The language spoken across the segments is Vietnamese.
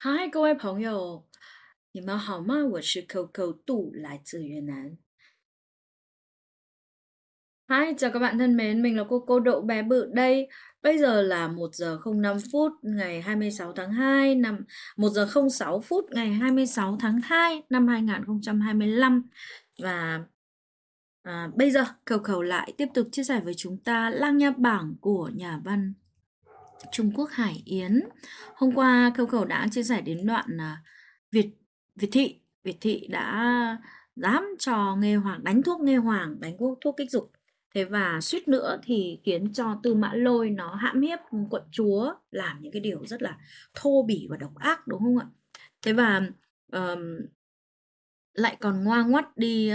嗨，各位朋友，你们好吗？我是 Coco 杜，来自越南。Hi, chào các bạn thân mến, mình là cô Đậu bé bự đây. Bây giờ là 1 giờ 05 phút ngày 26 tháng 2 năm 1 giờ 06 phút ngày 26 tháng 2 năm 2025. Và bây giờ Coco lại tiếp tục chia sẻ với chúng ta Lang Nha Bảng của nhà văn Trung Quốc Hải Yến. Hôm qua Coco đã chia sẻ đến đoạn Việt Việt thị đã dám cho Nghê Hoàng đánh thuốc Nghê Hoàng, đánh thuốc kích dục. Thế và suýt nữa thì khiến cho Tư Mã Lôi nó hãm hiếp quận chúa, làm những cái điều rất là thô bỉ và độc ác, đúng không ạ? Thế và lại còn ngoa ngoắt đi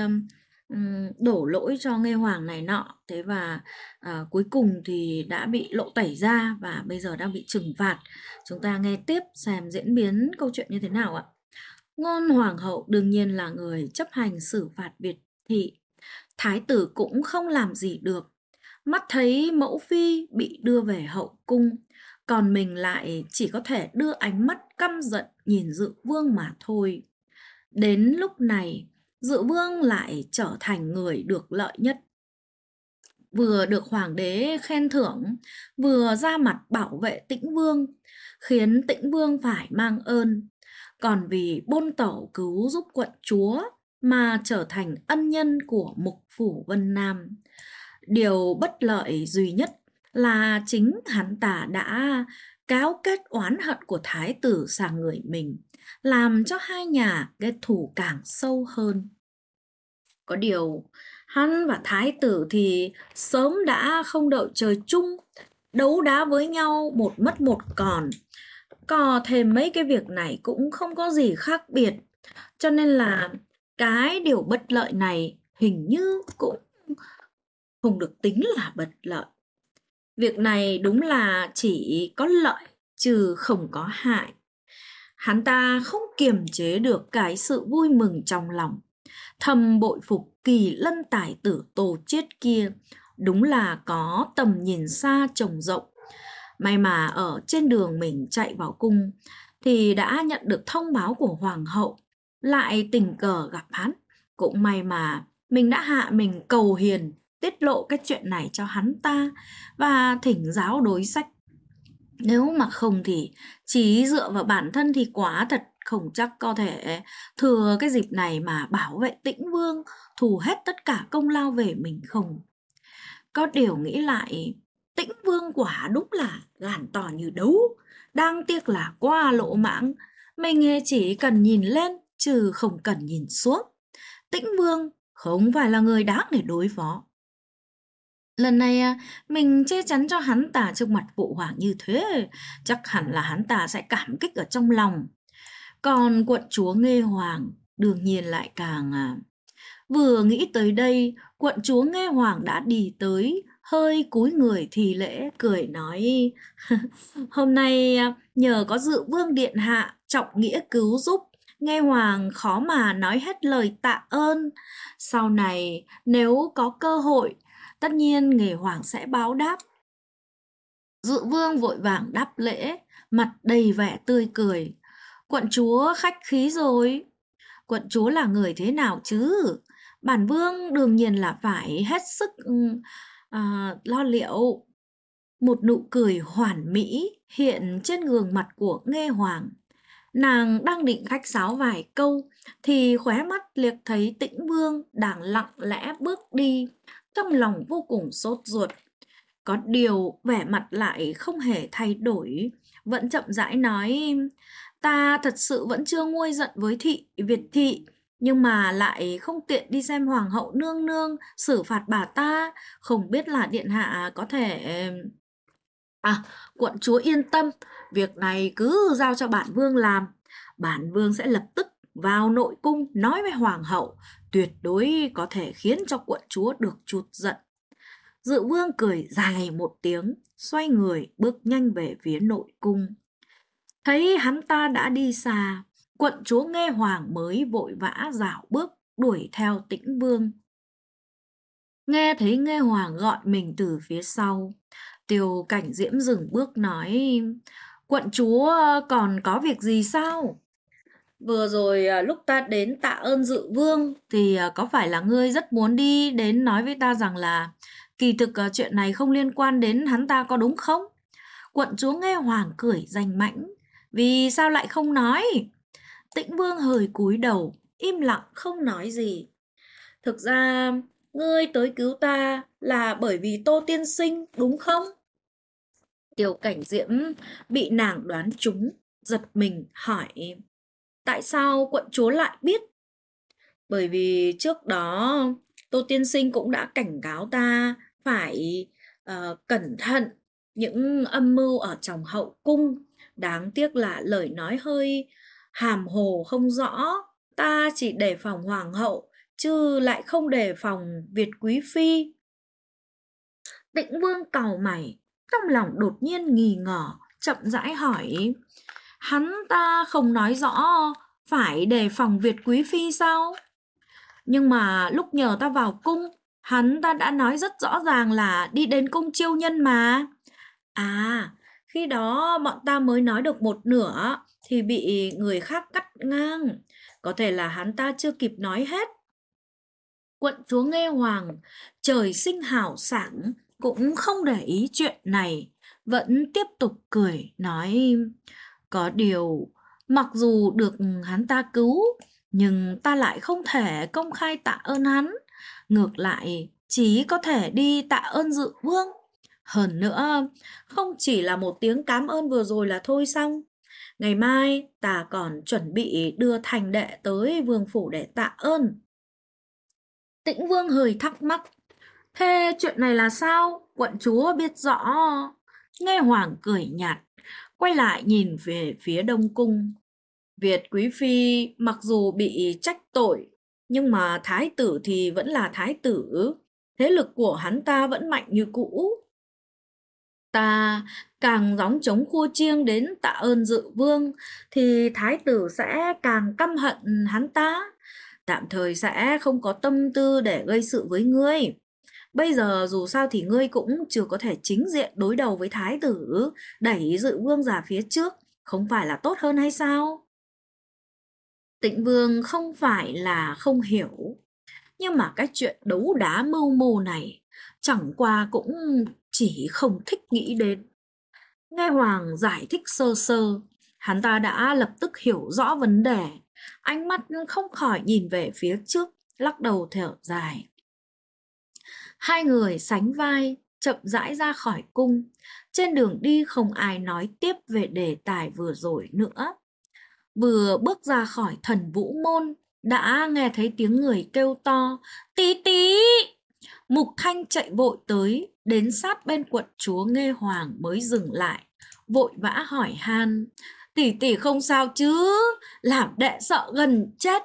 đổ lỗi cho Nghê Hoàng này nọ. Thế và cuối cùng thì đã bị lộ tẩy ra và bây giờ đang bị trừng phạt. Chúng ta nghe tiếp xem diễn biến câu chuyện như thế nào ạ. Ngôn Hoàng hậu đương nhiên là người chấp hành xử phạt Việt thị. Thái tử cũng không làm gì được. Mắt thấy mẫu phi bị đưa về hậu cung, còn mình lại chỉ có thể đưa ánh mắt căm giận nhìn Dự Vương mà thôi. Đến lúc này, Dự Vương lại trở thành người được lợi nhất. Vừa được hoàng đế khen thưởng, vừa ra mặt bảo vệ Tĩnh Vương, khiến Tĩnh Vương phải mang ơn. Còn vì Bôn Tẩu cứu giúp quận chúa mà trở thành ân nhân của Mục Phủ Vân Nam. Điều bất lợi duy nhất là chính hắn ta đã cáo kết oán hận của thái tử sang người mình, làm cho hai nhà kết thù càng sâu hơn. Có điều, hắn và thái tử thì sớm đã không đợi trời chung, đấu đá với nhau một mất một còn. Có thêm mấy cái việc này cũng không có gì khác biệt, cho nên là cái điều bất lợi này hình như cũng không được tính là bất lợi. Việc này đúng là chỉ có lợi chứ không có hại. Hắn ta không kiềm chế được cái sự vui mừng trong lòng, thầm bội phục kỳ lân tài tử Tô Chiết kia, đúng là có tầm nhìn xa trông rộng. May mà ở trên đường mình chạy vào cung thì đã nhận được thông báo của hoàng hậu, lại tình cờ gặp hắn. Cũng may mà mình đã hạ mình cầu hiền tiết lộ cái chuyện này cho hắn ta và thỉnh giáo đối sách. Nếu mà không thì chỉ dựa vào bản thân thì quả thật không chắc có thể thừa cái dịp này mà bảo vệ Tĩnh Vương, thù hết tất cả công lao về mình không. Có điều nghĩ lại, Tĩnh Vương quả đúng là gan to như đấu, đáng tiếc là quá lỗ mãng. Mình chỉ cần nhìn lên chứ không cần nhìn xuống. Tĩnh Vương không phải là người đáng để đối phó. Lần này mình che chắn cho hắn ta trước mặt phụ hoàng như thế, chắc hẳn là hắn ta sẽ cảm kích ở trong lòng. Còn quận chúa Nghê Hoàng đương nhiên lại càng... Vừa nghĩ tới đây, quận chúa Nghê Hoàng đã đi tới, hơi cúi người thì lễ, cười nói: Hôm nay nhờ có Dự Vương điện hạ trọng nghĩa cứu giúp, Nghê Hoàng khó mà nói hết lời tạ ơn. Sau này nếu có cơ hội, tất nhiên Nghê Hoàng sẽ báo đáp. Dự Vương vội vàng đáp lễ, mặt đầy vẻ tươi cười: Quận chúa khách khí rồi. Quận chúa là người thế nào chứ? Bản vương đương nhiên là phải hết sức lo liệu. Một nụ cười hoàn mỹ hiện trên gương mặt của Nghê Hoàng. Nàng đang định khách sáo vài câu thì khóe mắt liếc thấy Tĩnh Vương đang lặng lẽ bước đi, trong lòng vô cùng sốt ruột. Có điều vẻ mặt lại không hề thay đổi, vẫn chậm rãi nói: Ta thật sự vẫn chưa nguôi giận với Việt thị, nhưng mà lại không tiện đi xem hoàng hậu nương nương xử phạt bà ta, không biết là điện hạ có thể... Quận chúa yên tâm, việc này cứ giao cho bản vương làm. Bản vương sẽ lập tức vào nội cung nói với hoàng hậu, tuyệt đối có thể khiến cho quận chúa được trút giận. Dự Vương cười dài một tiếng, xoay người bước nhanh về phía nội cung. Thấy hắn ta đã đi xa, quận chúa Nghê Hoàng mới vội vã rảo bước đuổi theo Tĩnh Vương. Nghe thấy Nghê Hoàng gọi mình từ phía sau, Tiêu Cảnh Diễm dừng bước nói: Quận chúa còn có việc gì sao? Vừa rồi lúc ta đến tạ ơn Dự Vương thì có phải là ngươi rất muốn đi đến nói với ta rằng là kỳ thực chuyện này không liên quan đến hắn ta có đúng không? Quận chúa nghe Hoàng cười danh mãnh. Vì sao lại không nói? Tĩnh Vương hơi cúi đầu, im lặng không nói gì. Thực ra, ngươi tới cứu ta là bởi vì Tô Tiên Sinh, đúng không? Tiêu Cảnh Diễm bị nàng đoán trúng, giật mình hỏi. Tại sao quận chúa lại biết? Bởi vì trước đó Tô Tiên Sinh cũng đã cảnh cáo ta phải cẩn thận những âm mưu ở trong hậu cung. Đáng tiếc là lời nói hơi hàm hồ không rõ. Ta chỉ đề phòng hoàng hậu chứ lại không đề phòng Việt quý phi. Tĩnh Vương cau mày, trong lòng đột nhiên nghi ngờ, chậm rãi hỏi. Hắn ta không nói rõ phải đề phòng Việt quý phi sao? Nhưng mà lúc nhờ ta vào cung, hắn ta đã nói rất rõ ràng là đi đến cung chiêu nhân mà. À, khi đó bọn ta mới nói được một nửa thì bị người khác cắt ngang. Có thể là hắn ta chưa kịp nói hết. Quận chúa nghe Hoàng, trời sinh hào sảng, cũng không để ý chuyện này, vẫn tiếp tục cười, nói có điều, mặc dù được hắn ta cứu, nhưng ta lại không thể công khai tạ ơn hắn. Ngược lại, chỉ có thể đi tạ ơn Dự Vương. Hơn nữa, không chỉ là một tiếng cảm ơn vừa rồi là thôi xong. Ngày mai, ta còn chuẩn bị đưa thành đệ tới vương phủ để tạ ơn. Tĩnh Vương hơi thắc mắc. Thế chuyện này là sao? Quận chúa biết rõ. Nghe Hoàng cười nhạt, quay lại nhìn về phía Đông Cung. Việt quý phi mặc dù bị trách tội, nhưng mà thái tử thì vẫn là thái tử. Thế lực của hắn ta vẫn mạnh như cũ. Ta càng gióng trống khua chiêng đến tạ ơn Dự Vương, thì thái tử sẽ càng căm hận hắn ta. Tạm thời sẽ không có tâm tư để gây sự với ngươi. Bây giờ dù sao thì ngươi cũng chưa có thể chính diện đối đầu với thái tử, đẩy Dự Vương ra phía trước, không phải là tốt hơn hay sao? Tĩnh Vương không phải là không hiểu, nhưng mà cái chuyện đấu đá mưu mô này chẳng qua cũng chỉ không thích nghĩ đến. Nghe Hoàng giải thích sơ sơ, hắn ta đã lập tức hiểu rõ vấn đề, ánh mắt không khỏi nhìn về phía trước, lắc đầu thở dài. Hai người sánh vai, chậm rãi ra khỏi cung. Trên đường đi không ai nói tiếp về đề tài vừa rồi nữa. Vừa bước ra khỏi Thần Vũ Môn, đã nghe thấy tiếng người kêu to, tí tí. Mục Thanh chạy vội tới, đến sát bên quận chúa Nghê Hoàng mới dừng lại, vội vã hỏi han, tỷ tỷ không sao chứ, làm đệ sợ gần chết.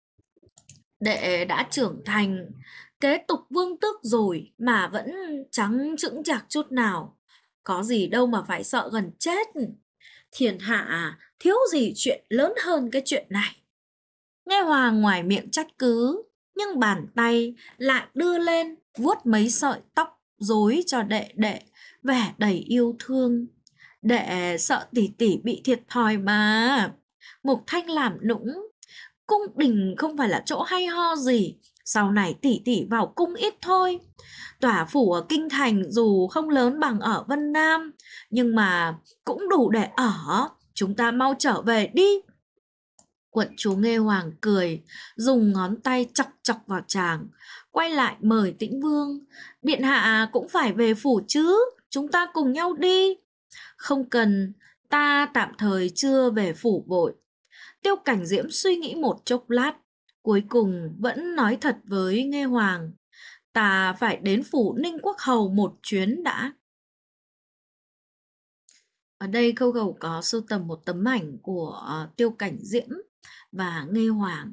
Đệ đã trưởng thành, kế tục vương tước rồi mà vẫn chẳng chững chạc chút nào. Có gì đâu mà phải sợ gần chết. Thiên hạ thiếu gì chuyện lớn hơn cái chuyện này. Nghe Hoàng ngoài miệng trách cứ, nhưng bàn tay lại đưa lên vuốt mấy sợi tóc rối cho đệ đệ, vẻ đầy yêu thương. Đệ sợ tỷ tỷ bị thiệt thòi mà. Mục Thanh làm nũng, cung đình không phải là chỗ hay ho gì, sau này tỷ tỷ vào cung ít thôi. Tòa phủ ở Kinh Thành dù không lớn bằng ở Vân Nam, nhưng mà cũng đủ để ở, chúng ta mau trở về đi. Quận chúa Nghê Hoàng cười, dùng ngón tay chọc chọc vào chàng, quay lại mời Tĩnh Vương. Điện hạ cũng phải về phủ chứ, chúng ta cùng nhau đi. Không cần, ta tạm thời chưa về phủ vội. Tiêu Cảnh Diễm suy nghĩ một chốc lát, cuối cùng vẫn nói thật với Nghê Hoàng. Ta phải đến phủ Ninh Quốc Hầu một chuyến đã. Ở đây Câu Cầu có sưu tầm một tấm ảnh của Tiêu Cảnh Diễm và Nghê Hoàng.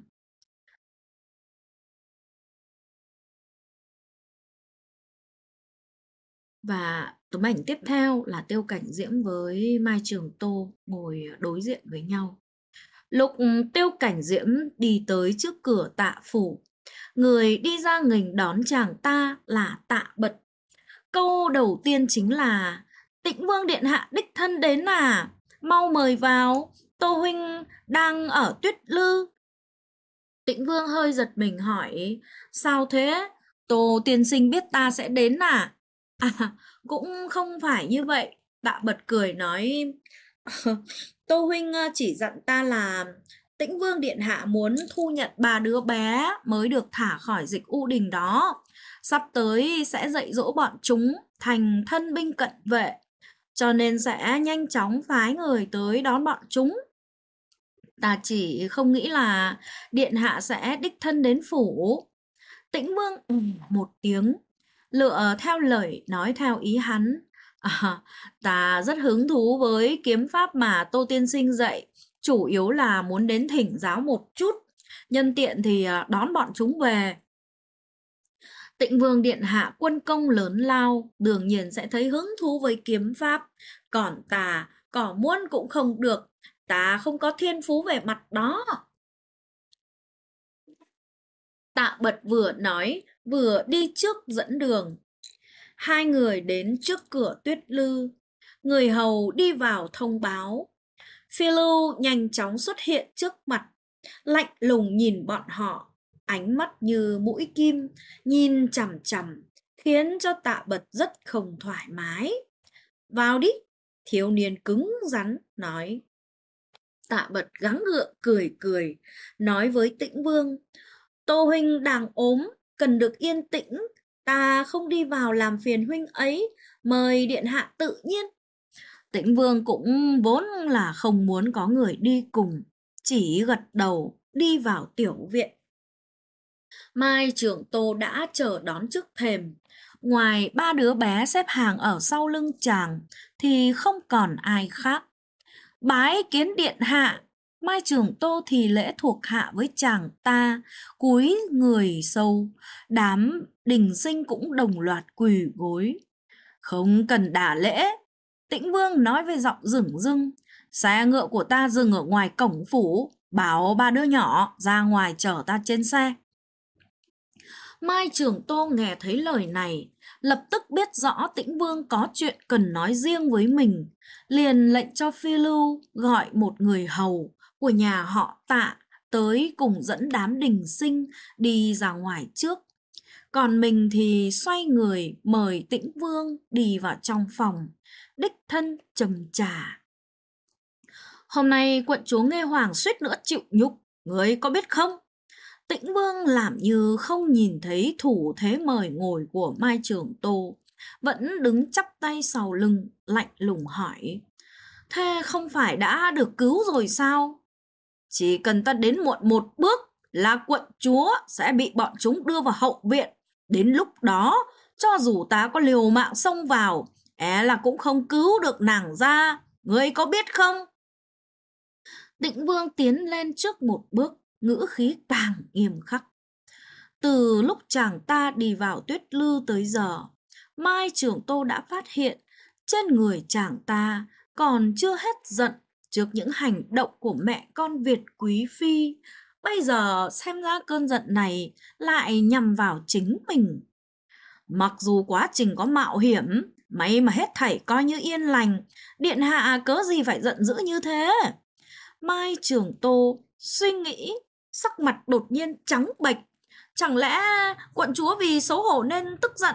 Và tấm ảnh tiếp theo là Tiêu Cảnh Diễm với Mai Trường Tô ngồi đối diện với nhau. Lúc Tiêu Cảnh Diễm đi tới trước cửa Tạ phủ, người đi ra nghênh đón chàng ta là Tạ Bật. Câu đầu tiên chính là Tĩnh Vương điện hạ đích thân đến à? mau mời vào, Tô huynh đang ở Tuyết Lư. Tĩnh Vương hơi giật mình hỏi, sao thế? Tô tiên sinh biết ta sẽ đến à? À, cũng không phải như vậy. Tạ Bật cười nói, Tô huynh chỉ dặn ta là Tĩnh Vương điện hạ muốn thu nhận 3 đứa bé mới được thả khỏi dịch U Đình đó. Sắp tới sẽ dạy dỗ bọn chúng thành thân binh cận vệ, cho nên sẽ nhanh chóng phái người tới đón bọn chúng. Ta chỉ không nghĩ là điện hạ sẽ đích thân đến phủ. Tĩnh Vương một tiếng, lựa theo lời nói theo ý hắn. À, ta rất hứng thú với kiếm pháp mà Tô tiên sinh dạy, chủ yếu là muốn đến thỉnh giáo một chút, nhân tiện thì đón bọn chúng về. Tịnh Vương điện hạ quân công lớn lao, đương nhiên sẽ thấy hứng thú với kiếm pháp, còn ta có muốn cũng không được, ta không có thiên phú về mặt đó. Tạ Bật vừa nói vừa đi trước dẫn đường. Hai người đến trước cửa Tuyết Lư, người hầu đi vào thông báo. Phiêu Lưu nhanh chóng xuất hiện trước mặt, lạnh lùng nhìn bọn họ, ánh mắt như mũi kim, nhìn chằm chằm, khiến cho Tạ Bật rất không thoải mái. Vào đi, thiếu niên cứng rắn nói. Tạ Bật gắng gượng cười cười, nói với Tĩnh Vương, Tô huynh đang ốm, cần được yên tĩnh, ta không đi vào làm phiền huynh ấy, mời điện hạ tự nhiên. Tĩnh Vương cũng vốn là không muốn có người đi cùng, chỉ gật đầu đi vào tiểu viện. Mai trưởng Tô đã chờ đón trước thềm. Ngoài 3 đứa bé xếp hàng ở sau lưng chàng thì không còn ai khác. Bái kiến điện hạ. Mai trưởng Tô thì lễ thuộc hạ với chàng ta, cúi người sâu. Đám đình sinh cũng đồng loạt quỳ gối. Không cần đả lễ. Tĩnh Vương nói với giọng rừng rưng. Xe ngựa của ta dừng ở ngoài cổng phủ, bảo 3 đứa nhỏ ra ngoài chở ta trên xe. Mai Trường Tô nghe thấy lời này, lập tức biết rõ Tĩnh Vương có chuyện cần nói riêng với mình, liền lệnh cho Phi Lưu gọi một người hầu của nhà họ Tạ tới cùng dẫn đám đình sinh đi ra ngoài trước. Còn mình thì xoay người mời Tĩnh Vương đi vào trong phòng, đích thân châm trà. Hôm nay quận chúa Nghê Hoàng suýt nữa chịu nhục, ngươi có biết không? Tĩnh Vương làm như không nhìn thấy thủ thế mời ngồi của Mai Trường Tô, vẫn đứng chắp tay sau lưng, lạnh lùng hỏi. Thế không phải đã được cứu rồi sao? Chỉ cần ta đến muộn một bước là quận chúa sẽ bị bọn chúng đưa vào hậu viện. Đến lúc đó, cho dù ta có liều mạng xông vào, là cũng không cứu được nàng ra. Ngươi có biết không? Tĩnh Vương tiến lên trước một bước, ngữ khí càng nghiêm khắc. Từ lúc chàng ta đi vào Tuyết Lư tới giờ, Mai Trường Tô đã phát hiện trên người chàng ta còn chưa hết giận trước những hành động của mẹ con Việt Quý Phi. Bây giờ xem ra cơn giận này lại nhằm vào chính mình. Mặc dù quá trình có mạo hiểm, may mà hết thảy coi như yên lành, điện hạ cớ gì phải giận dữ như thế? Mai Trường Tô suy nghĩ, sắc mặt đột nhiên trắng bệch. Chẳng lẽ quận chúa vì xấu hổ nên tức giận?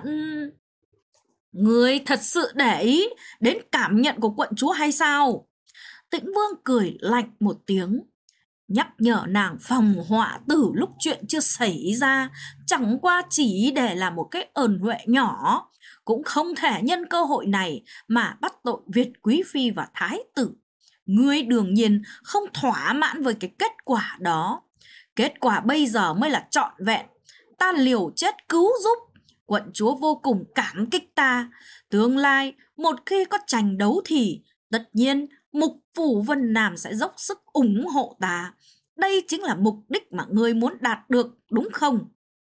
Người thật sự để ý đến cảm nhận của quận chúa hay sao? Tĩnh Vương cười lạnh một tiếng, nhắc nhở nàng phòng họa từ lúc chuyện chưa xảy ra, chẳng qua chỉ để làm một cái ơn huệ nhỏ, cũng không thể nhân cơ hội này mà bắt tội Việt Quý Phi và Thái tử. Ngươi đương nhiên không thỏa mãn với cái kết quả đó. Kết quả bây giờ mới là trọn vẹn. Ta liều chết cứu giúp, quận chúa vô cùng cảm kích ta. Tương lai một khi có tranh đấu thì tất nhiên Mục Phủ Vân Nam sẽ dốc sức ủng hộ ta. Đây chính là mục đích mà ngươi muốn đạt được, đúng không?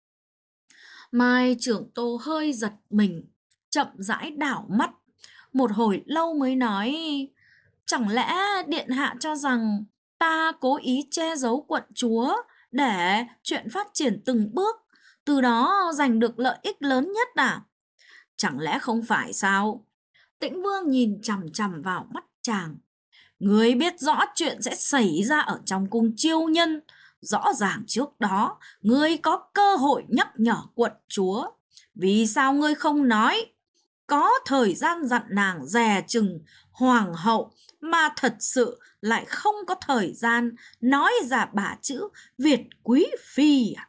Mai Trường Tô hơi giật mình, chậm rãi đảo mắt, một hồi lâu mới nói, chẳng lẽ điện hạ cho rằng ta cố ý che giấu quận chúa để chuyện phát triển từng bước, từ đó giành được lợi ích lớn nhất à? Chẳng lẽ không phải sao? Tĩnh Vương nhìn chằm chằm vào mắt chàng. Ngươi biết rõ chuyện sẽ xảy ra ở trong cung Chiêu Nhân. Rõ ràng trước đó, ngươi có cơ hội nhắc nhở quận chúa. Vì sao ngươi không nói? Có thời gian dặn nàng dè chừng hoàng hậu mà thật sự lại không có thời gian nói ra bà chữ Việt quý phi à?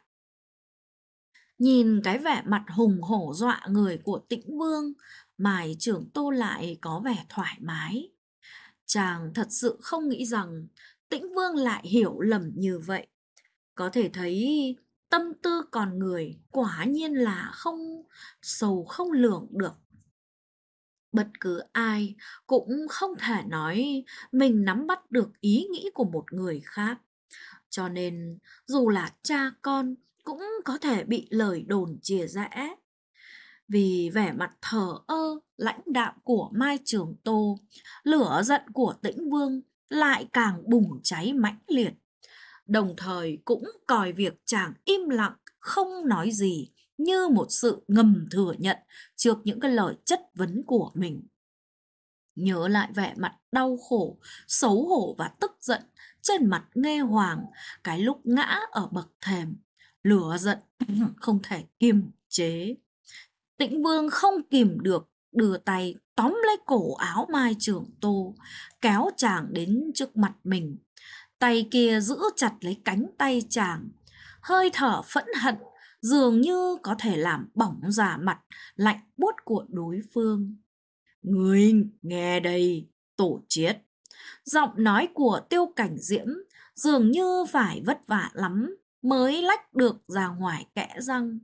Nhìn cái vẻ mặt hùng hổ dọa người của Tĩnh Vương, Mai Trưởng Tô lại có vẻ thoải mái. Chàng thật sự không nghĩ rằng Tĩnh Vương lại hiểu lầm như vậy. Có thể thấy tâm tư con người quả nhiên là không sâu không lường được. Bất cứ ai cũng không thể nói mình nắm bắt được ý nghĩ của một người khác. Cho nên dù là cha con cũng có thể bị lời đồn chia rẽ. Vì vẻ mặt thờ ơ, lãnh đạm của Mai Trường Tô, lửa giận của Tĩnh Vương lại càng bùng cháy mãnh liệt. Đồng thời cũng coi việc chàng im lặng, không nói gì như một sự ngầm thừa nhận trước những cái lời chất vấn của mình. Nhớ lại vẻ mặt đau khổ, xấu hổ và tức giận trên mặt Nghe Hoàng cái lúc ngã ở bậc thềm, lửa giận không thể kiềm chế. Tĩnh Vương không kìm được, đưa tay tóm lấy cổ áo Mai Trường Tô, kéo chàng đến trước mặt mình. Tay kia giữ chặt lấy cánh tay chàng, hơi thở phẫn hận dường như có thể làm bỏng da mặt lạnh buốt của đối phương. Ngươi nghe đây, tổ chiết. Giọng nói của Tiêu Cảnh Diễm dường như phải vất vả lắm mới lách được ra ngoài kẽ răng.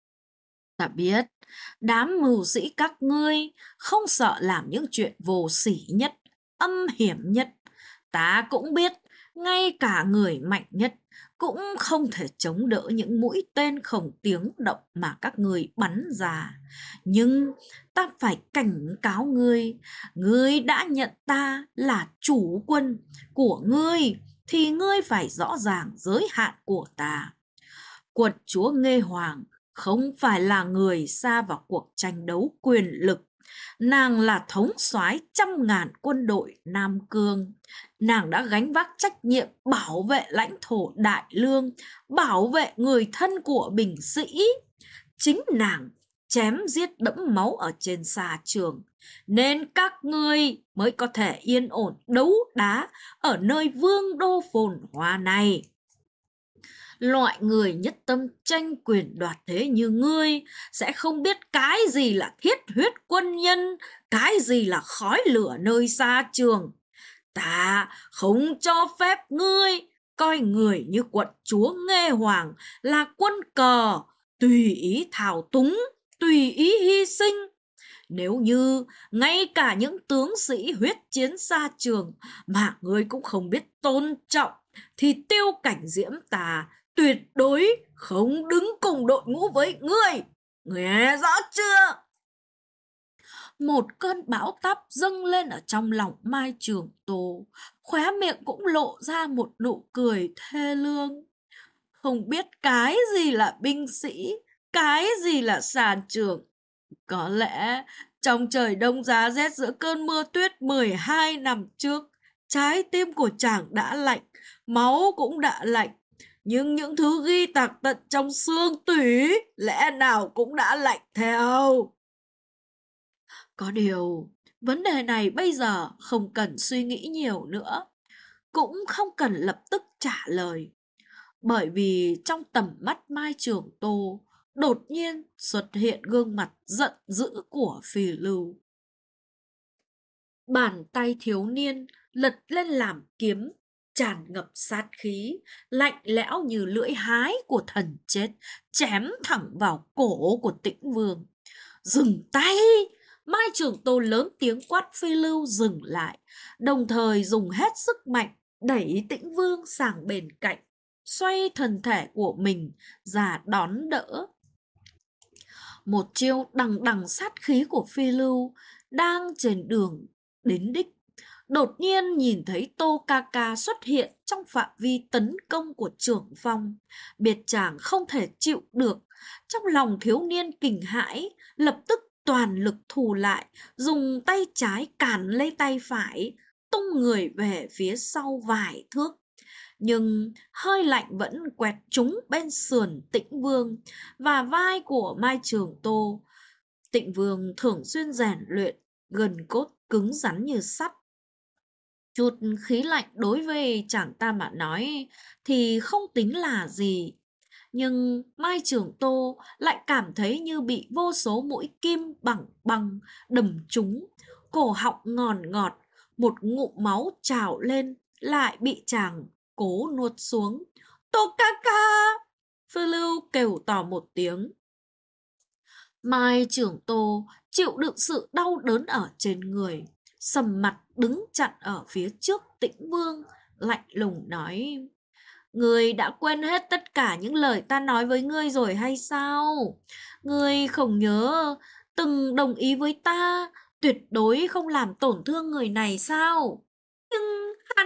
Ta biết, đám mưu sĩ các ngươi không sợ làm những chuyện vô sỉ nhất, âm hiểm nhất. Ta cũng biết, ngay cả người mạnh nhất cũng không thể chống đỡ những mũi tên không tiếng động mà các ngươi bắn ra. Nhưng ta phải cảnh cáo ngươi, ngươi đã nhận ta là chủ quân của ngươi thì ngươi phải rõ ràng giới hạn của ta. Quận chúa Nghê Hoàng không phải là người sa vào cuộc tranh đấu quyền lực. Nàng là thống soái trăm ngàn quân đội Nam Cương. Nàng đã gánh vác trách nhiệm bảo vệ lãnh thổ Đại Lương, bảo vệ người thân của binh sĩ. Chính nàng chém giết đẫm máu ở trên xa trường, nên các ngươi mới có thể yên ổn đấu đá ở nơi vương đô phồn hoa này. Loại người nhất tâm tranh quyền đoạt thế như ngươi sẽ không biết cái gì là thiết huyết quân nhân, cái gì là khói lửa nơi xa trường. Ta không cho phép ngươi coi người như quận chúa Nghê Hoàng là quân cờ, tùy ý thao túng, tùy ý hy sinh. Nếu như ngay cả những tướng sĩ huyết chiến xa trường mà ngươi cũng không biết tôn trọng, thì Tiêu Cảnh Diễm ta tuyệt đối không đứng cùng đội ngũ với ngươi. Nghe rõ chưa? Một cơn bão táp dâng lên ở trong lòng Mai Trường Tô, khóe miệng cũng lộ ra một nụ cười thê lương. Không biết cái gì là binh sĩ, cái gì là sàn trường. Có lẽ trong trời đông giá rét giữa cơn mưa tuyết 12 năm trước, trái tim của chàng đã lạnh, máu cũng đã lạnh. Nhưng những thứ ghi tạc tận trong xương tủy lẽ nào cũng đã lạnh theo. Có điều, vấn đề này bây giờ không cần suy nghĩ nhiều nữa, cũng không cần lập tức trả lời. Bởi vì trong tầm mắt Mai Trường Tô đột nhiên xuất hiện gương mặt giận dữ của Phi Lưu. Bàn tay thiếu niên lật lên làm kiếm, tràn ngập sát khí, lạnh lẽo như lưỡi hái của thần chết, chém thẳng vào cổ của Tĩnh Vương. Dừng tay! Mai Trường Tô lớn tiếng quát Phi Lưu dừng lại, đồng thời dùng hết sức mạnh đẩy Tĩnh Vương sang bên cạnh, xoay thân thể của mình ra đón đỡ. Một chiêu đằng đằng sát khí của Phi Lưu đang trên đường đến đích, đột nhiên nhìn thấy Tô Ca Ca xuất hiện trong phạm vi tấn công của Trưởng Phong. Biệt chàng không thể chịu được, trong lòng thiếu niên kinh hãi, lập tức toàn lực thù lại, dùng tay trái cản lấy tay phải, tung người về phía sau vài thước. Nhưng hơi lạnh vẫn quẹt trúng bên sườn Tĩnh Vương và vai của Mai Trường Tô. Tĩnh Vương thường xuyên rèn luyện, gần cốt cứng rắn như sắt. Chút khí lạnh đối với chàng ta mà nói thì không tính là gì. Nhưng Mai Trường Tô lại cảm thấy như bị vô số mũi kim bằng băng đâm trúng, cổ họng ngòn ngọt, một ngụm máu trào lên, lại bị chàng cố nuốt xuống. Tô ca ca! Phiêu Lưu kêu to một tiếng. Mai Trường Tô chịu đựng sự đau đớn ở trên người, sầm mặt đứng chặn ở phía trước Tĩnh Vương, lạnh lùng nói: Ngươi đã quên hết tất cả những lời ta nói với ngươi rồi hay sao? Ngươi không nhớ từng đồng ý với ta tuyệt đối không làm tổn thương người này sao? Nhưng hắn...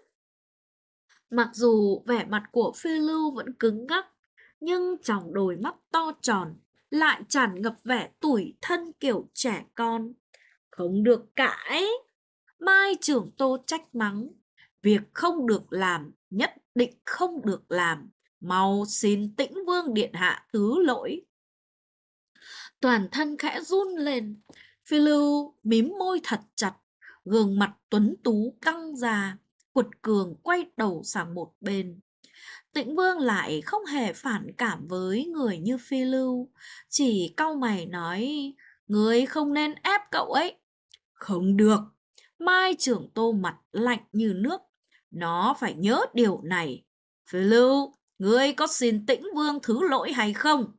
Mặc dù vẻ mặt của Phi Lưu vẫn cứng ngắc, nhưng trong đôi mắt to tròn lại tràn ngập vẻ tủi thân kiểu trẻ con. Không được cãi. Mai Trường Tô trách mắng. Việc không được làm, nhất định không được làm. Mau xin Tĩnh Vương điện hạ thứ lỗi. Toàn thân khẽ run lên. Phi Lưu mím môi thật chặt, gương mặt tuấn tú căng ra, quật cường quay đầu sang một bên. Tĩnh Vương lại không hề phản cảm với người như Phi Lưu, chỉ cau mày nói: Ngươi không nên ép cậu ấy. Không được. Mai Trường Tô mặt lạnh như nước. Nó phải nhớ điều này. Phi Lưu, ngươi có xin Tĩnh Vương thứ lỗi hay không?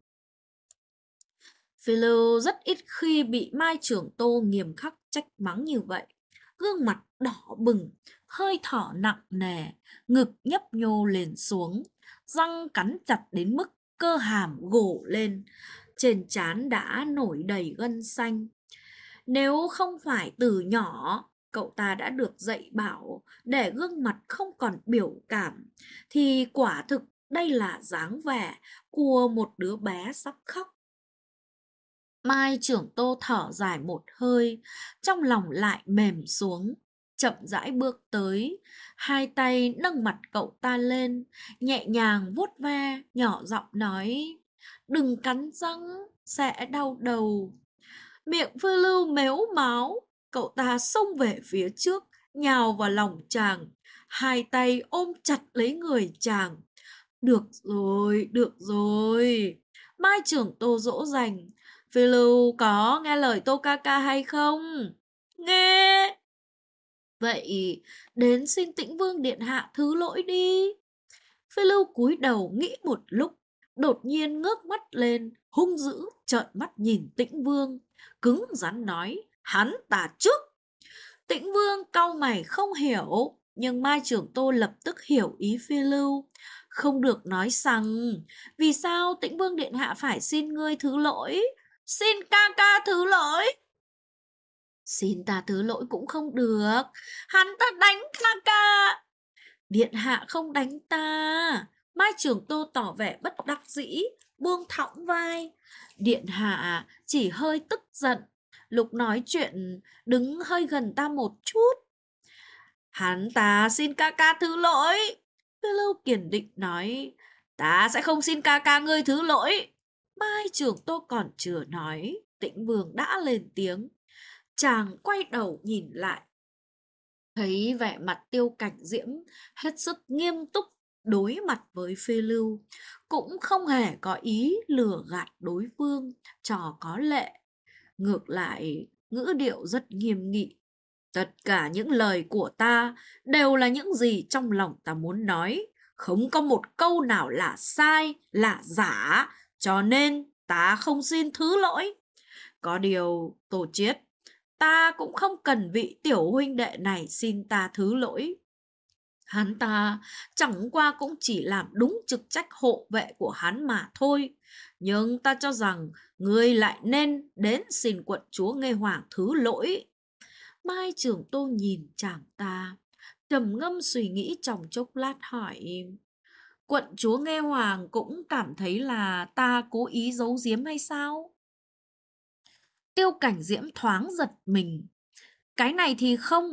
Phi Lưu rất ít khi bị Mai Trường Tô nghiêm khắc trách mắng như vậy. Gương mặt đỏ bừng, hơi thở nặng nề, ngực nhấp nhô lên xuống, răng cắn chặt đến mức cơ hàm gồ lên, trên trán đã nổi đầy gân xanh. Nếu không phải từ nhỏ cậu ta đã được dạy bảo để gương mặt không còn biểu cảm, thì quả thực đây là dáng vẻ của một đứa bé sắp khóc. Mai Trưởng Tô thở dài một hơi, trong lòng lại mềm xuống, chậm rãi bước tới, hai tay nâng mặt cậu ta lên, nhẹ nhàng vuốt ve, nhỏ giọng nói: Đừng cắn răng, sẽ đau đầu. Miệng Phiêu Lưu mếu máo, cậu ta xông về phía trước, nhào vào lòng chàng, hai tay ôm chặt lấy người chàng. Được rồi, được rồi. Mai Trưởng Tô dỗ dành. Phiêu Lưu có nghe lời Tô ca ca hay không? Nghe. Vậy đến xin Tĩnh Vương điện hạ thứ lỗi đi. Phiêu Lưu cúi đầu nghĩ một lúc, đột nhiên ngước mắt lên, hung dữ trợn mắt nhìn Tĩnh Vương, cứng rắn nói: Hắn ta trước. Tĩnh Vương cau mày không hiểu, nhưng Mai Trường Tô lập tức hiểu ý Phi Lưu. Không được nói rằng, vì sao Tĩnh Vương điện hạ phải xin ngươi thứ lỗi? Xin ca ca thứ lỗi. Xin ta thứ lỗi cũng không được, hắn ta đánh ca ca. Điện hạ không đánh ta. Mai Trường Tô tỏ vẻ bất đắc dĩ, buông thõng vai. Điện hạ chỉ hơi tức giận, lúc nói chuyện đứng hơi gần ta một chút. Hắn ta xin ca ca thứ lỗi. Phiêu Lưu kiên định nói: Ta sẽ không xin ca ca ngươi thứ lỗi. Mai Trường Tô còn chưa nói, Tĩnh Vương đã lên tiếng. Chàng quay đầu nhìn lại, thấy vẻ mặt Tiêu Cảnh Diễm hết sức nghiêm túc đối mặt với Phi Lưu, cũng không hề có ý lừa gạt đối phương, trò có lệ. Ngược lại, ngữ điệu rất nghiêm nghị. Tất cả những lời của ta đều là những gì trong lòng ta muốn nói, không có một câu nào là sai, là giả, cho nên ta không xin thứ lỗi. Có điều, Tô Chiết, ta cũng không cần vị tiểu huynh đệ này xin ta thứ lỗi. Hắn ta chẳng qua cũng chỉ làm đúng chức trách hộ vệ của hắn mà thôi. Nhưng ta cho rằng ngươi lại nên đến xin quận chúa Nghê Hoàng thứ lỗi. Mai Trường Tô nhìn chàng ta, trầm ngâm suy nghĩ trong chốc lát hỏi: Quận chúa Nghê Hoàng cũng cảm thấy là ta cố ý giấu giếm hay sao? Tiêu Cảnh Diễm thoáng giật mình. Cái này thì không.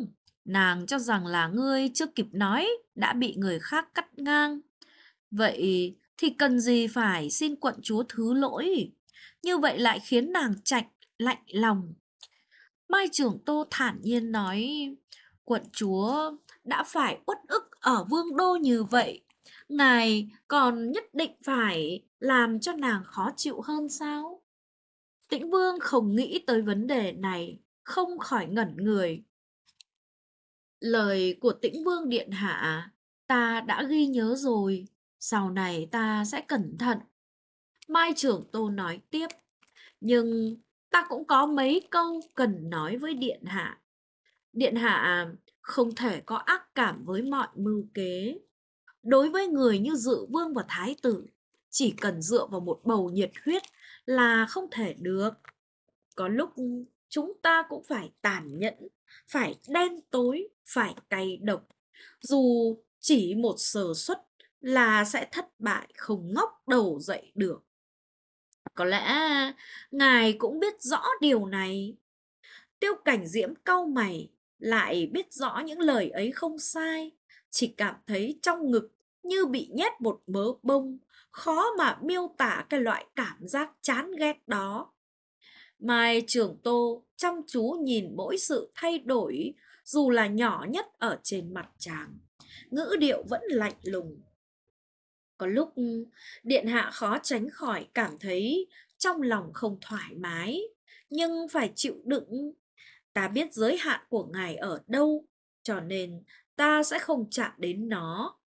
Nàng cho rằng là ngươi chưa kịp nói đã bị người khác cắt ngang. Vậy thì cần gì phải xin quận chúa thứ lỗi? Như vậy lại khiến nàng lạnh lòng. Mai Trưởng Tô thản nhiên nói, quận chúa đã phải uất ức ở vương đô như vậy, ngài còn nhất định phải làm cho nàng khó chịu hơn sao? Tĩnh Vương không nghĩ tới vấn đề này, không khỏi ngẩn người. Lời của Tĩnh Vương điện hạ, ta đã ghi nhớ rồi, sau này ta sẽ cẩn thận. Mai Trưởng Tô nói tiếp, nhưng ta cũng có mấy câu cần nói với điện hạ. Điện hạ không thể có ác cảm với mọi mưu kế. Đối với người như Dự Vương và Thái tử, chỉ cần dựa vào một bầu nhiệt huyết là không thể được. Có lúc chúng ta cũng phải tàn nhẫn, phải đen tối, phải cay độc. Dù chỉ một sơ suất là sẽ thất bại, không ngóc đầu dậy được. Có lẽ ngài cũng biết rõ điều này. Tiêu Cảnh Diễm cau mày, lại biết rõ những lời ấy không sai, chỉ cảm thấy trong ngực như bị nhét một mớ bông, khó mà miêu tả cái loại cảm giác chán ghét đó. Mai Trường Tô chăm chú nhìn mỗi sự thay đổi, dù là nhỏ nhất ở trên mặt chàng, ngữ điệu vẫn lạnh lùng. Có lúc điện hạ khó tránh khỏi cảm thấy trong lòng không thoải mái, nhưng phải chịu đựng. Ta biết giới hạn của ngài ở đâu, cho nên ta sẽ không chạm đến nó.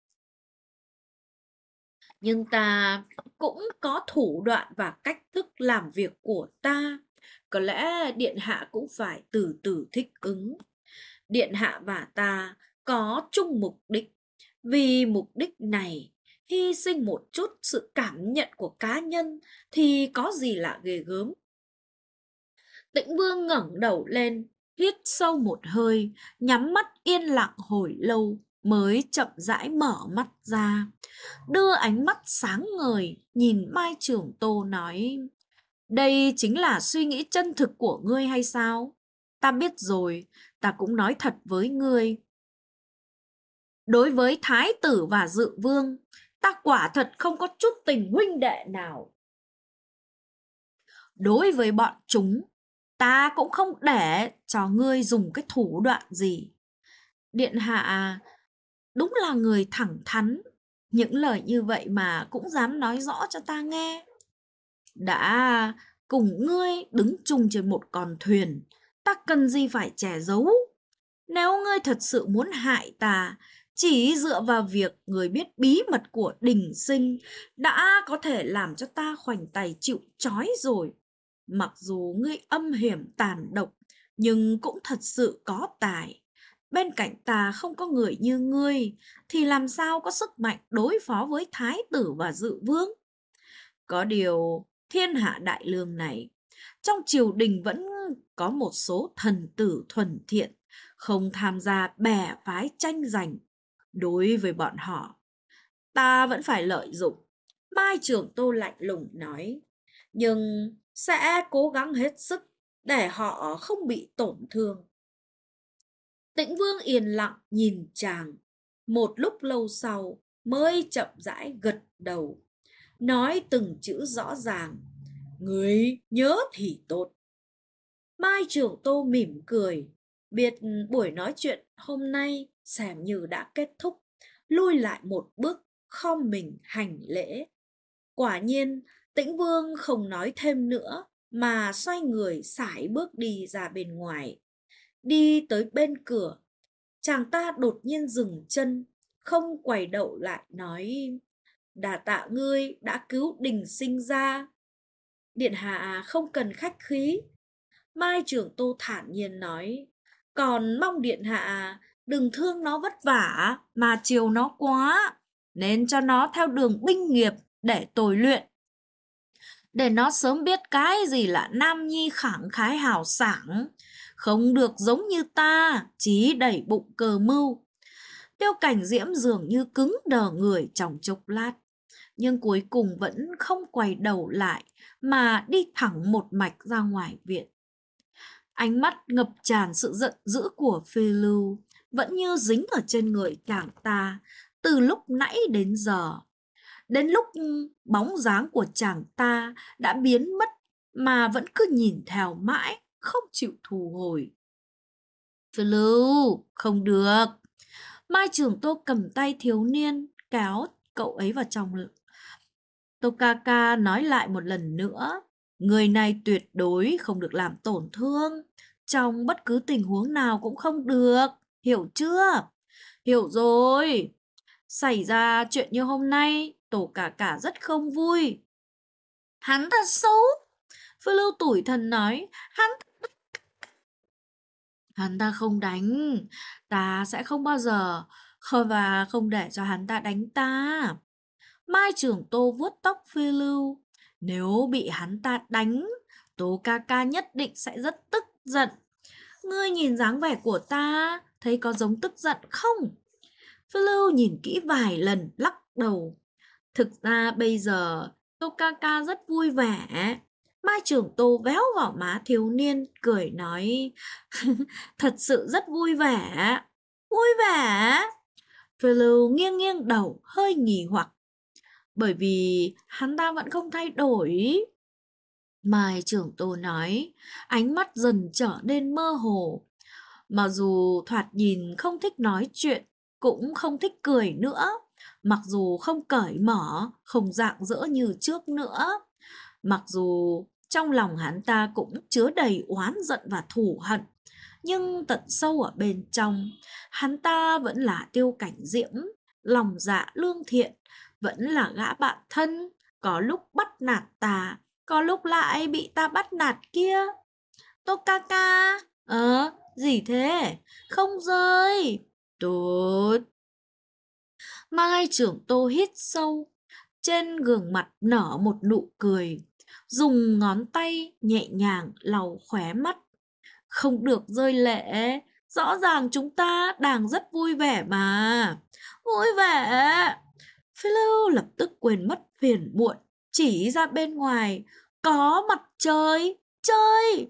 Nhưng ta cũng có thủ đoạn và cách thức làm việc của ta. Có lẽ điện hạ cũng phải từ từ thích ứng. Điện hạ và ta có chung mục đích. Vì mục đích này, hy sinh một chút sự cảm nhận của cá nhân thì có gì là ghê gớm. Tĩnh Vương ngẩng đầu lên, hít sâu một hơi, nhắm mắt yên lặng hồi lâu mới chậm rãi mở mắt ra, đưa ánh mắt sáng ngời nhìn Mai Trường Tô nói, đây chính là suy nghĩ chân thực của ngươi hay sao? Ta biết rồi, ta cũng nói thật với ngươi. Đối với Thái tử và Dự Vương, ta quả thật không có chút tình huynh đệ nào. Đối với bọn chúng, ta cũng không để cho ngươi dùng cái thủ đoạn gì. Điện hạ đúng là người thẳng thắn, những lời như vậy mà cũng dám nói rõ cho ta nghe. Đã cùng ngươi đứng chung trên một con thuyền, ta cần gì phải che giấu. Nếu ngươi thật sự muốn hại ta, chỉ dựa vào việc người biết bí mật của Đình Sinh đã có thể làm cho ta khoanh tay chịu trói rồi. Mặc dù ngươi âm hiểm tàn độc, nhưng cũng thật sự có tài. Bên cạnh ta không có người như ngươi, thì làm sao có sức mạnh đối phó với Thái tử và Dự Vương? Có điều, thiên hạ đại lương này, trong triều đình vẫn có một số thần tử thuần thiện, không tham gia bè phái tranh giành. Đối với bọn họ, ta vẫn phải lợi dụng. Mai Trường Tô lạnh lùng nói, nhưng sẽ cố gắng hết sức để họ không bị tổn thương. Tĩnh Vương yên lặng nhìn chàng, một lúc lâu sau mới chậm rãi gật đầu, nói từng chữ rõ ràng, người nhớ thì tốt. Mai Trường Tô mỉm cười, biết buổi nói chuyện hôm nay xem như đã kết thúc, lui lại một bước, khom mình hành lễ. Quả nhiên, Tĩnh Vương không nói thêm nữa, mà xoay người sải bước đi ra bên ngoài. Đi tới bên cửa, chàng ta đột nhiên dừng chân, không quay đầu lại nói, đà tạ ngươi đã cứu Đình Sinh ra. Điện hạ không cần khách khí. Mai Trường Tô thản nhiên nói, còn mong điện hạ đừng thương nó vất vả mà chiều nó quá, nên cho nó theo đường binh nghiệp để tôi luyện. Để nó sớm biết cái gì là nam nhi khẳng khái hào sảng, không được giống như ta, chí đẩy bụng cờ mưu. Tiêu Cảnh Diễm dường như cứng đờ người trong chốc lát, nhưng cuối cùng vẫn không quay đầu lại mà đi thẳng một mạch ra ngoài viện. Ánh mắt ngập tràn sự giận dữ của Phi Lưu vẫn như dính ở trên người chàng ta từ lúc nãy đến giờ. Đến lúc bóng dáng của chàng ta đã biến mất mà vẫn cứ nhìn theo mãi, không chịu thu hồi. Phi Lưu, không được. Mai Trường Tô cầm tay thiếu niên, kéo cậu ấy vào trong. Tokaka nói lại một lần nữa, người này tuyệt đối không được làm tổn thương, trong bất cứ tình huống nào cũng không được, hiểu chưa? Hiểu rồi. Xảy ra chuyện như hôm nay, Tokaka rất không vui. Hắn thật xấu. Phi Lưu tủi thân nói, hắn ta không đánh, ta sẽ không bao giờ, và không để cho hắn ta đánh ta. Mai Trường Tô vuốt tóc Phi Lưu. Nếu bị hắn ta đánh, Tô ca ca nhất định sẽ rất tức giận. Ngươi nhìn dáng vẻ của ta, thấy có giống tức giận không? Phi Lưu nhìn kỹ vài lần, lắc đầu. Thực ra bây giờ, Tô ca ca rất vui vẻ. Mai Trường Tô véo vào má thiếu niên, cười nói, thật sự rất vui vẻ. Vui vẻ? Phi Lưu nghiêng nghiêng đầu, hơi nghỉ hoặc. Bởi vì hắn ta vẫn không thay đổi. Mai Trưởng Tô nói, ánh mắt dần trở nên mơ hồ. Mặc dù thoạt nhìn không thích nói chuyện, cũng không thích cười nữa. Mặc dù không cởi mở, không rạng rỡ như trước nữa. Mặc dù trong lòng hắn ta cũng chứa đầy oán giận và thù hận. Nhưng tận sâu ở bên trong, hắn ta vẫn là Tiêu Cảnh Diễm, lòng dạ lương thiện, vẫn là gã bạn thân, có lúc bắt nạt ta, có lúc lại bị ta bắt nạt kia. Tokaka, gì thế? Không rơi. Tốt. Mai Trưởng Tô hít sâu, trên gương mặt nở một nụ cười, dùng ngón tay nhẹ nhàng lau khóe mắt. Không được rơi lệ, rõ ràng chúng ta đang rất vui vẻ mà. Vui vẻ. Phi Lưu lập tức quên mất phiền muộn, chỉ ra bên ngoài, có mặt trời, chơi.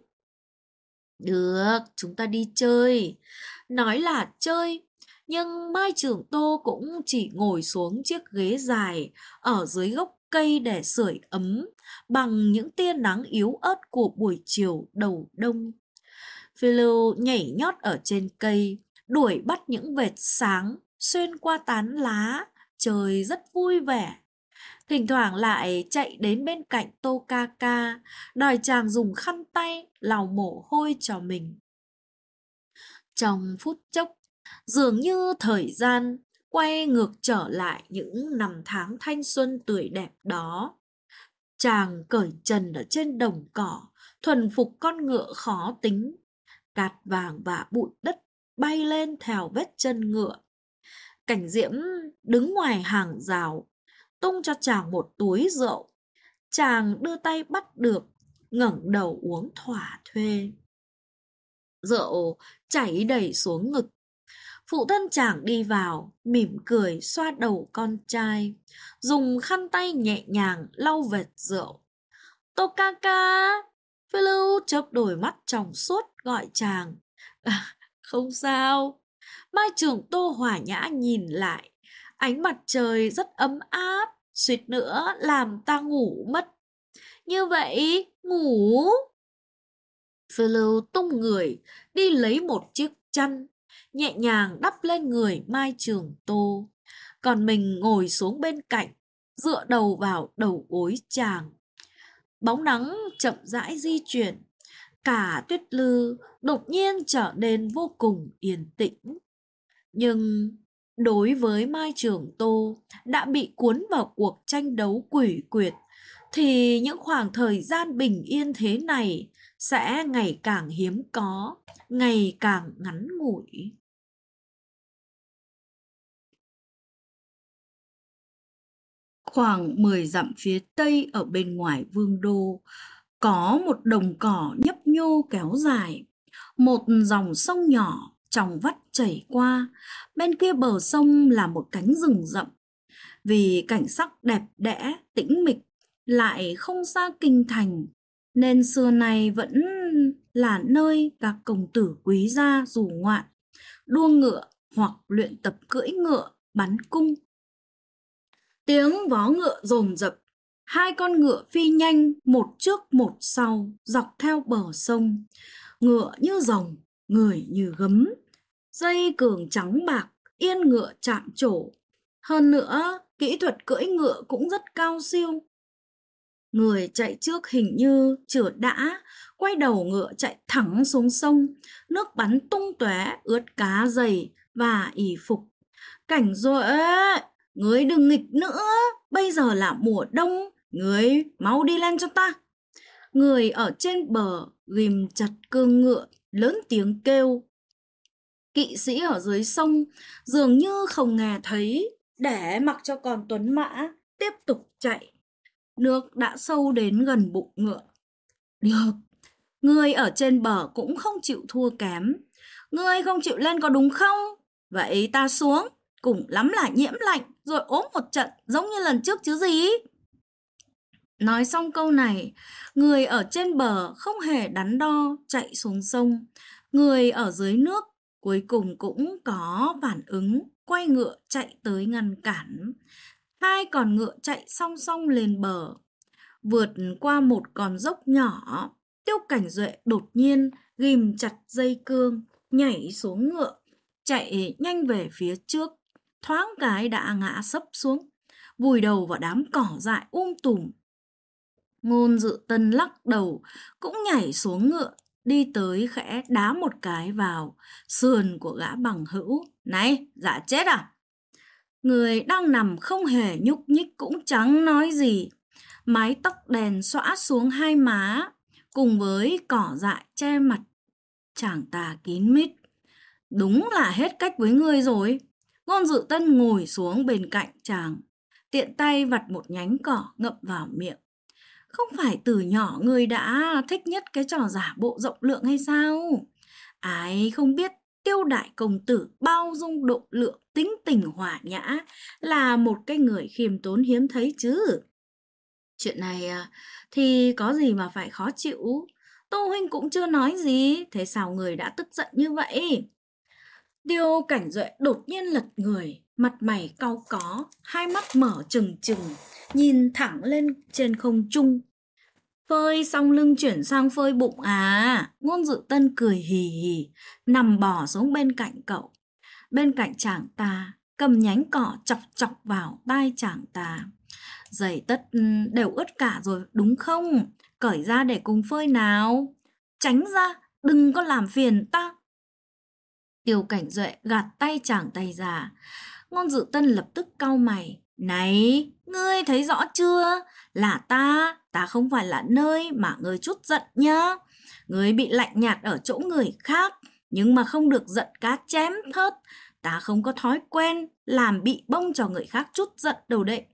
Được, chúng ta đi chơi. Nói là chơi, nhưng Mai Trường Tô cũng chỉ ngồi xuống chiếc ghế dài ở dưới gốc cây để sưởi ấm bằng những tia nắng yếu ớt của buổi chiều đầu đông. Phi Lưu nhảy nhót ở trên cây, đuổi bắt những vệt sáng xuyên qua tán lá, chơi rất vui vẻ. Thỉnh thoảng lại chạy đến bên cạnh Tokaka, đòi chàng dùng khăn tay lau mồ hôi cho mình. Trong phút chốc, dường như thời gian quay ngược trở lại những năm tháng thanh xuân tươi đẹp đó. Chàng cởi trần ở trên đồng cỏ, thuần phục con ngựa khó tính. Cát vàng và bụi đất bay lên theo vết chân ngựa. Cảnh Diễm đứng ngoài hàng rào, tung cho chàng một túi rượu. Chàng đưa tay bắt được, ngẩng đầu uống thỏa thuê. Rượu chảy đầy xuống ngực. Phụ thân chàng đi vào, mỉm cười xoa đầu con trai, dùng khăn tay nhẹ nhàng lau vệt rượu. Tokaka! Phi Lưu chớp đôi mắt trong suốt gọi chàng. Không sao. Mai Trường Tô hòa nhã nhìn lại. Ánh mặt trời rất ấm áp, suýt nữa làm ta ngủ mất. Như vậy, ngủ. Phi Lưu tung người, đi lấy một chiếc chăn, nhẹ nhàng đắp lên người Mai Trường Tô. Còn mình ngồi xuống bên cạnh, dựa đầu vào đầu gối chàng. Bóng nắng chậm rãi di chuyển, cả tuyết lư đột nhiên trở nên vô cùng yên tĩnh. Nhưng đối với Mai Trường Tô đã bị cuốn vào cuộc tranh đấu quỷ quyệt, thì những khoảng thời gian bình yên thế này sẽ ngày càng hiếm có, ngày càng ngắn ngủi. Khoảng 10 dặm phía tây ở bên ngoài Vương đô, có một đồng cỏ nhấp nhô kéo dài, một dòng sông nhỏ trong vắt chảy qua, bên kia bờ sông là một cánh rừng rậm. Vì cảnh sắc đẹp đẽ, tĩnh mịch, lại không xa kinh thành, nên xưa nay vẫn là nơi các công tử quý gia du ngoạn, đua ngựa hoặc luyện tập cưỡi ngựa, bắn cung. Tiếng vó ngựa dồn dập, hai con ngựa phi nhanh một trước một sau dọc theo bờ sông. Ngựa như rồng, người như gấm, dây cường trắng bạc, yên ngựa chạm trổ. Hơn nữa, kỹ thuật cưỡi ngựa cũng rất cao siêu. Người chạy trước hình như chửa đã, quay đầu ngựa chạy thẳng xuống sông, nước bắn tung tóe ướt cá giày và y phục. Cảnh Duệ, ngươi đừng nghịch nữa, bây giờ là mùa đông, ngươi mau đi lên cho ta. Người ở trên bờ ghim chặt cương ngựa, lớn tiếng kêu. Kỵ sĩ ở dưới sông dường như không nghe thấy, để mặc cho con tuấn mã tiếp tục chạy. Nước đã sâu đến gần bụng ngựa. Được, người ở trên bờ cũng không chịu thua kém. Ngươi không chịu lên có đúng không? Vậy ta xuống, cùng lắm là nhiễm lạnh rồi ốm một trận giống như lần trước chứ gì. Nói xong câu này, người ở trên bờ không hề đắn đo chạy xuống sông. Người ở dưới nước cuối cùng cũng có phản ứng, quay ngựa chạy tới ngăn cản. Hai con ngựa chạy song song lên bờ. Vượt qua một con dốc nhỏ, Tiêu Cảnh Duệ đột nhiên ghim chặt dây cương, nhảy xuống ngựa, chạy nhanh về phía trước. Thoáng cái đã ngã sấp xuống, vùi đầu vào đám cỏ dại tùm. Ngôn Dự Tân lắc đầu, cũng nhảy xuống ngựa, đi tới khẽ đá một cái vào sườn của gã bằng hữu. Này, dã chết à? Người đang nằm không hề nhúc nhích cũng chẳng nói gì. Mái tóc đèn xõa xuống hai má, cùng với cỏ dại che mặt chàng ta kín mít. Đúng là hết cách với ngươi rồi. Ngôn Dự Tân ngồi xuống bên cạnh chàng, tiện tay vặt một nhánh cỏ ngậm vào miệng. Không phải từ nhỏ ngươi đã thích nhất cái trò giả bộ rộng lượng hay sao? Ai không biết Tiêu đại công tử bao dung độ lượng, tính tình hòa nhã, là một cái người khiêm tốn hiếm thấy chứ. Chuyện này thì có gì mà phải khó chịu. Tô huynh cũng chưa nói gì, thế sao người đã tức giận như vậy? Tiêu Cảnh Duệ đột nhiên lật người, mặt mày cau có, hai mắt mở trừng trừng, nhìn thẳng lên trên không trung. Phơi xong lưng chuyển sang phơi bụng à? Ngôn Dự Tân cười hì hì, nằm bò xuống bên cạnh cậu. Bên cạnh chàng ta, cầm nhánh cỏ chọc chọc vào tai chàng ta. Giày tất đều ướt cả rồi đúng không? Cởi ra để cùng phơi nào. Tránh ra, đừng có làm phiền ta. Tiêu Cảnh Duệ gạt tay chàng tay ra. Ngôn Dự Tân lập tức cau mày. Này, ngươi thấy rõ chưa? Là ta không phải là nơi mà ngươi chút giận nhá. Ngươi bị lạnh nhạt ở chỗ người khác, nhưng mà không được giận cá chém thớt. Ta không có thói quen làm bị bông cho người khác chút giận đâu đấy.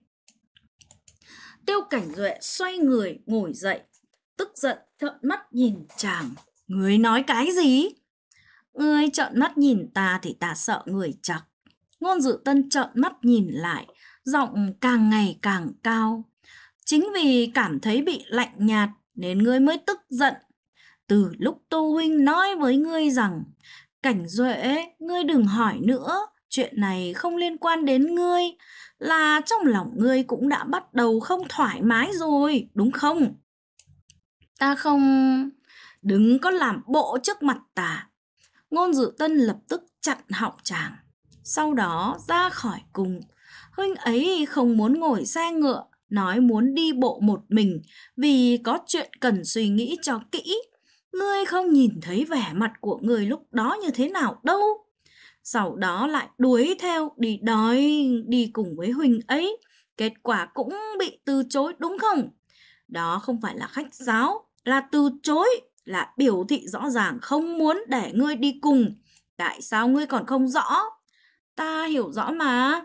Tiêu Cảnh Duệ xoay người ngồi dậy, tức giận trợn mắt nhìn chàng. Ngươi nói cái gì? Ngươi trợn mắt nhìn ta thì ta sợ người chắc. Ngôn Dự Tân trợn mắt nhìn lại, giọng càng ngày càng cao. Chính vì cảm thấy bị lạnh nhạt nên ngươi mới tức giận. Từ lúc Tô huynh nói với ngươi rằng, Cảnh Duệ, ngươi đừng hỏi nữa, chuyện này không liên quan đến ngươi, là trong lòng ngươi cũng đã bắt đầu không thoải mái rồi, đúng không? Ta không... Đừng có làm bộ trước mặt ta. Ngôn Dự Tân lập tức chặn họng chàng, sau đó ra khỏi cùng. Huynh ấy không muốn ngồi xe ngựa, nói muốn đi bộ một mình vì có chuyện cần suy nghĩ cho kỹ. Ngươi không nhìn thấy vẻ mặt của người lúc đó như thế nào đâu. Sau đó lại đuổi theo đi đòi đi cùng với huynh ấy. Kết quả cũng bị từ chối đúng không? Đó không phải là khách sáo, là từ chối, là biểu thị rõ ràng không muốn để ngươi đi cùng. Tại sao ngươi còn không rõ? Ta hiểu rõ mà.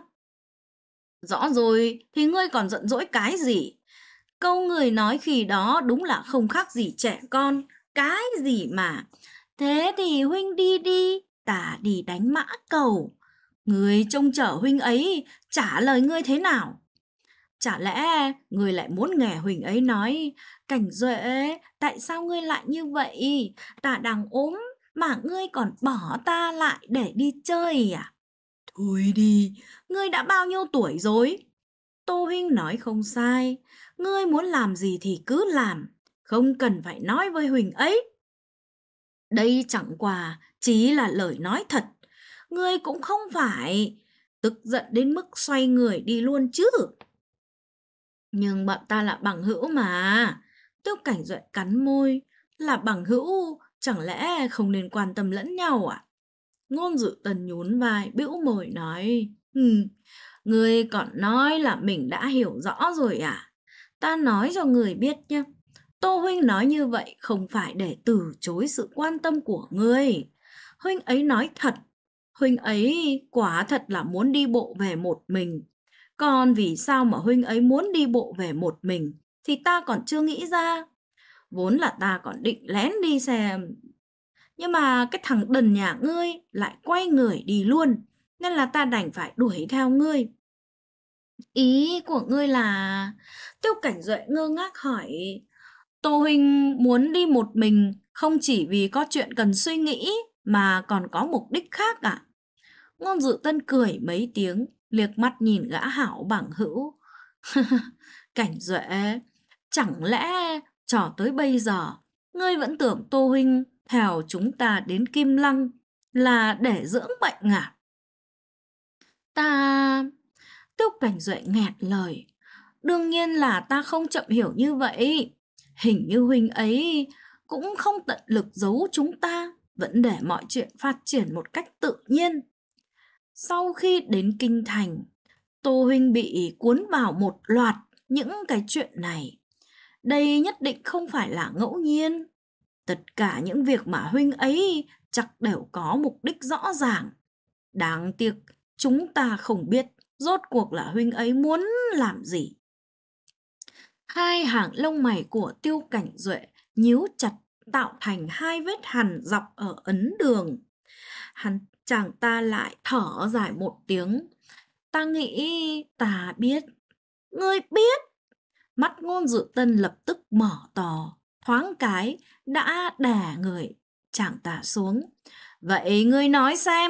Rõ rồi thì ngươi còn giận dỗi cái gì? Câu người nói khi đó đúng là không khác gì trẻ con. Cái gì mà? Thế thì huynh đi đi, ta đi đánh mã cầu. Ngươi trông chở huynh ấy trả lời ngươi thế nào? Chả lẽ ngươi lại muốn nghe huynh ấy nói, Cảnh Duệ, tại sao ngươi lại như vậy? Ta đang ốm mà ngươi còn bỏ ta lại để đi chơi à? Thôi đi, ngươi đã bao nhiêu tuổi rồi? Tô huynh nói không sai, ngươi muốn làm gì thì cứ làm, không cần phải nói với huynh ấy. Đây chẳng qua chỉ là lời nói thật, ngươi cũng không phải tức giận đến mức xoay người đi luôn chứ. Nhưng bọn ta là bằng hữu mà. Tiêu Cảnh Duệ cắn môi, là bằng hữu, chẳng lẽ không nên quan tâm lẫn nhau à? Ngôn Dự Tần nhún vai, bĩu môi nói, ngươi còn nói là mình đã hiểu rõ rồi à? Ta nói cho người biết nhé, Tô huynh nói như vậy không phải để từ chối sự quan tâm của ngươi. Huynh ấy nói thật, huynh ấy quả thật là muốn đi bộ về một mình. Còn vì sao mà huynh ấy muốn đi bộ về một mình thì ta còn chưa nghĩ ra. Vốn là ta còn định lén đi xem. Nhưng mà cái thằng đần nhà ngươi lại quay người đi luôn, nên là ta đành phải đuổi theo ngươi. Ý của ngươi là... Tiêu Cảnh Duệ ngơ ngác hỏi, Tô huynh muốn đi một mình không chỉ vì có chuyện cần suy nghĩ mà còn có mục đích khác à? Ngôn Dự Tân cười mấy tiếng, liếc mắt nhìn gã hảo bằng hữu. Cảnh Duệ, chẳng lẽ trò tới bây giờ ngươi vẫn tưởng Tô huynh theo chúng ta đến Kim Lăng là để dưỡng bệnh à? Ta... Tiêu Cảnh Duệ nghẹn lời. Đương nhiên là ta không chậm hiểu như vậy. Hình như huynh ấy cũng không tận lực giấu chúng ta, vẫn để mọi chuyện phát triển một cách tự nhiên. Sau khi đến Kinh Thành, Tô huynh bị cuốn vào một loạt những cái chuyện này. Đây nhất định không phải là ngẫu nhiên. Tất cả những việc mà huynh ấy chắc đều có mục đích rõ ràng. Đáng tiếc, chúng ta không biết rốt cuộc là huynh ấy muốn làm gì. Hai hàng lông mày của Tiêu Cảnh Duệ nhíu chặt, tạo thành hai vết hằn dọc ở ấn đường. Chàng ta lại thở dài một tiếng. Ta nghĩ ta biết. Ngươi biết? Mắt Ngôn Dự Tân lập tức mở to, thoáng cái đã đè người chàng ta xuống. Vậy ngươi nói xem.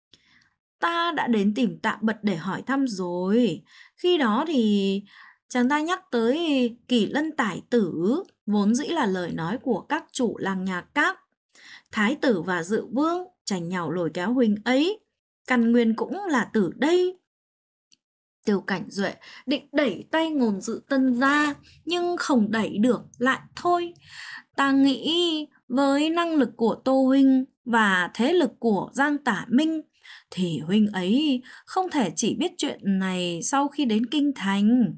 Ta đã đến tìm Tạ Bật để hỏi thăm rồi. Khi đó thì chàng ta nhắc tới Kỳ Lân Tải Tử, vốn dĩ là lời nói của các chủ làng nhà Các. Thái tử và Dự Vương tranh nhau lôi kéo huynh ấy, căn nguyên cũng là từ đây. Tiêu Cảnh Duệ định đẩy tay Ngôn Dự Tân ra, nhưng không đẩy được, lại thôi. Ta nghĩ với năng lực của Tô huynh và thế lực của Giang Tả Minh thì huynh ấy không thể chỉ biết chuyện này sau khi đến Kinh Thành.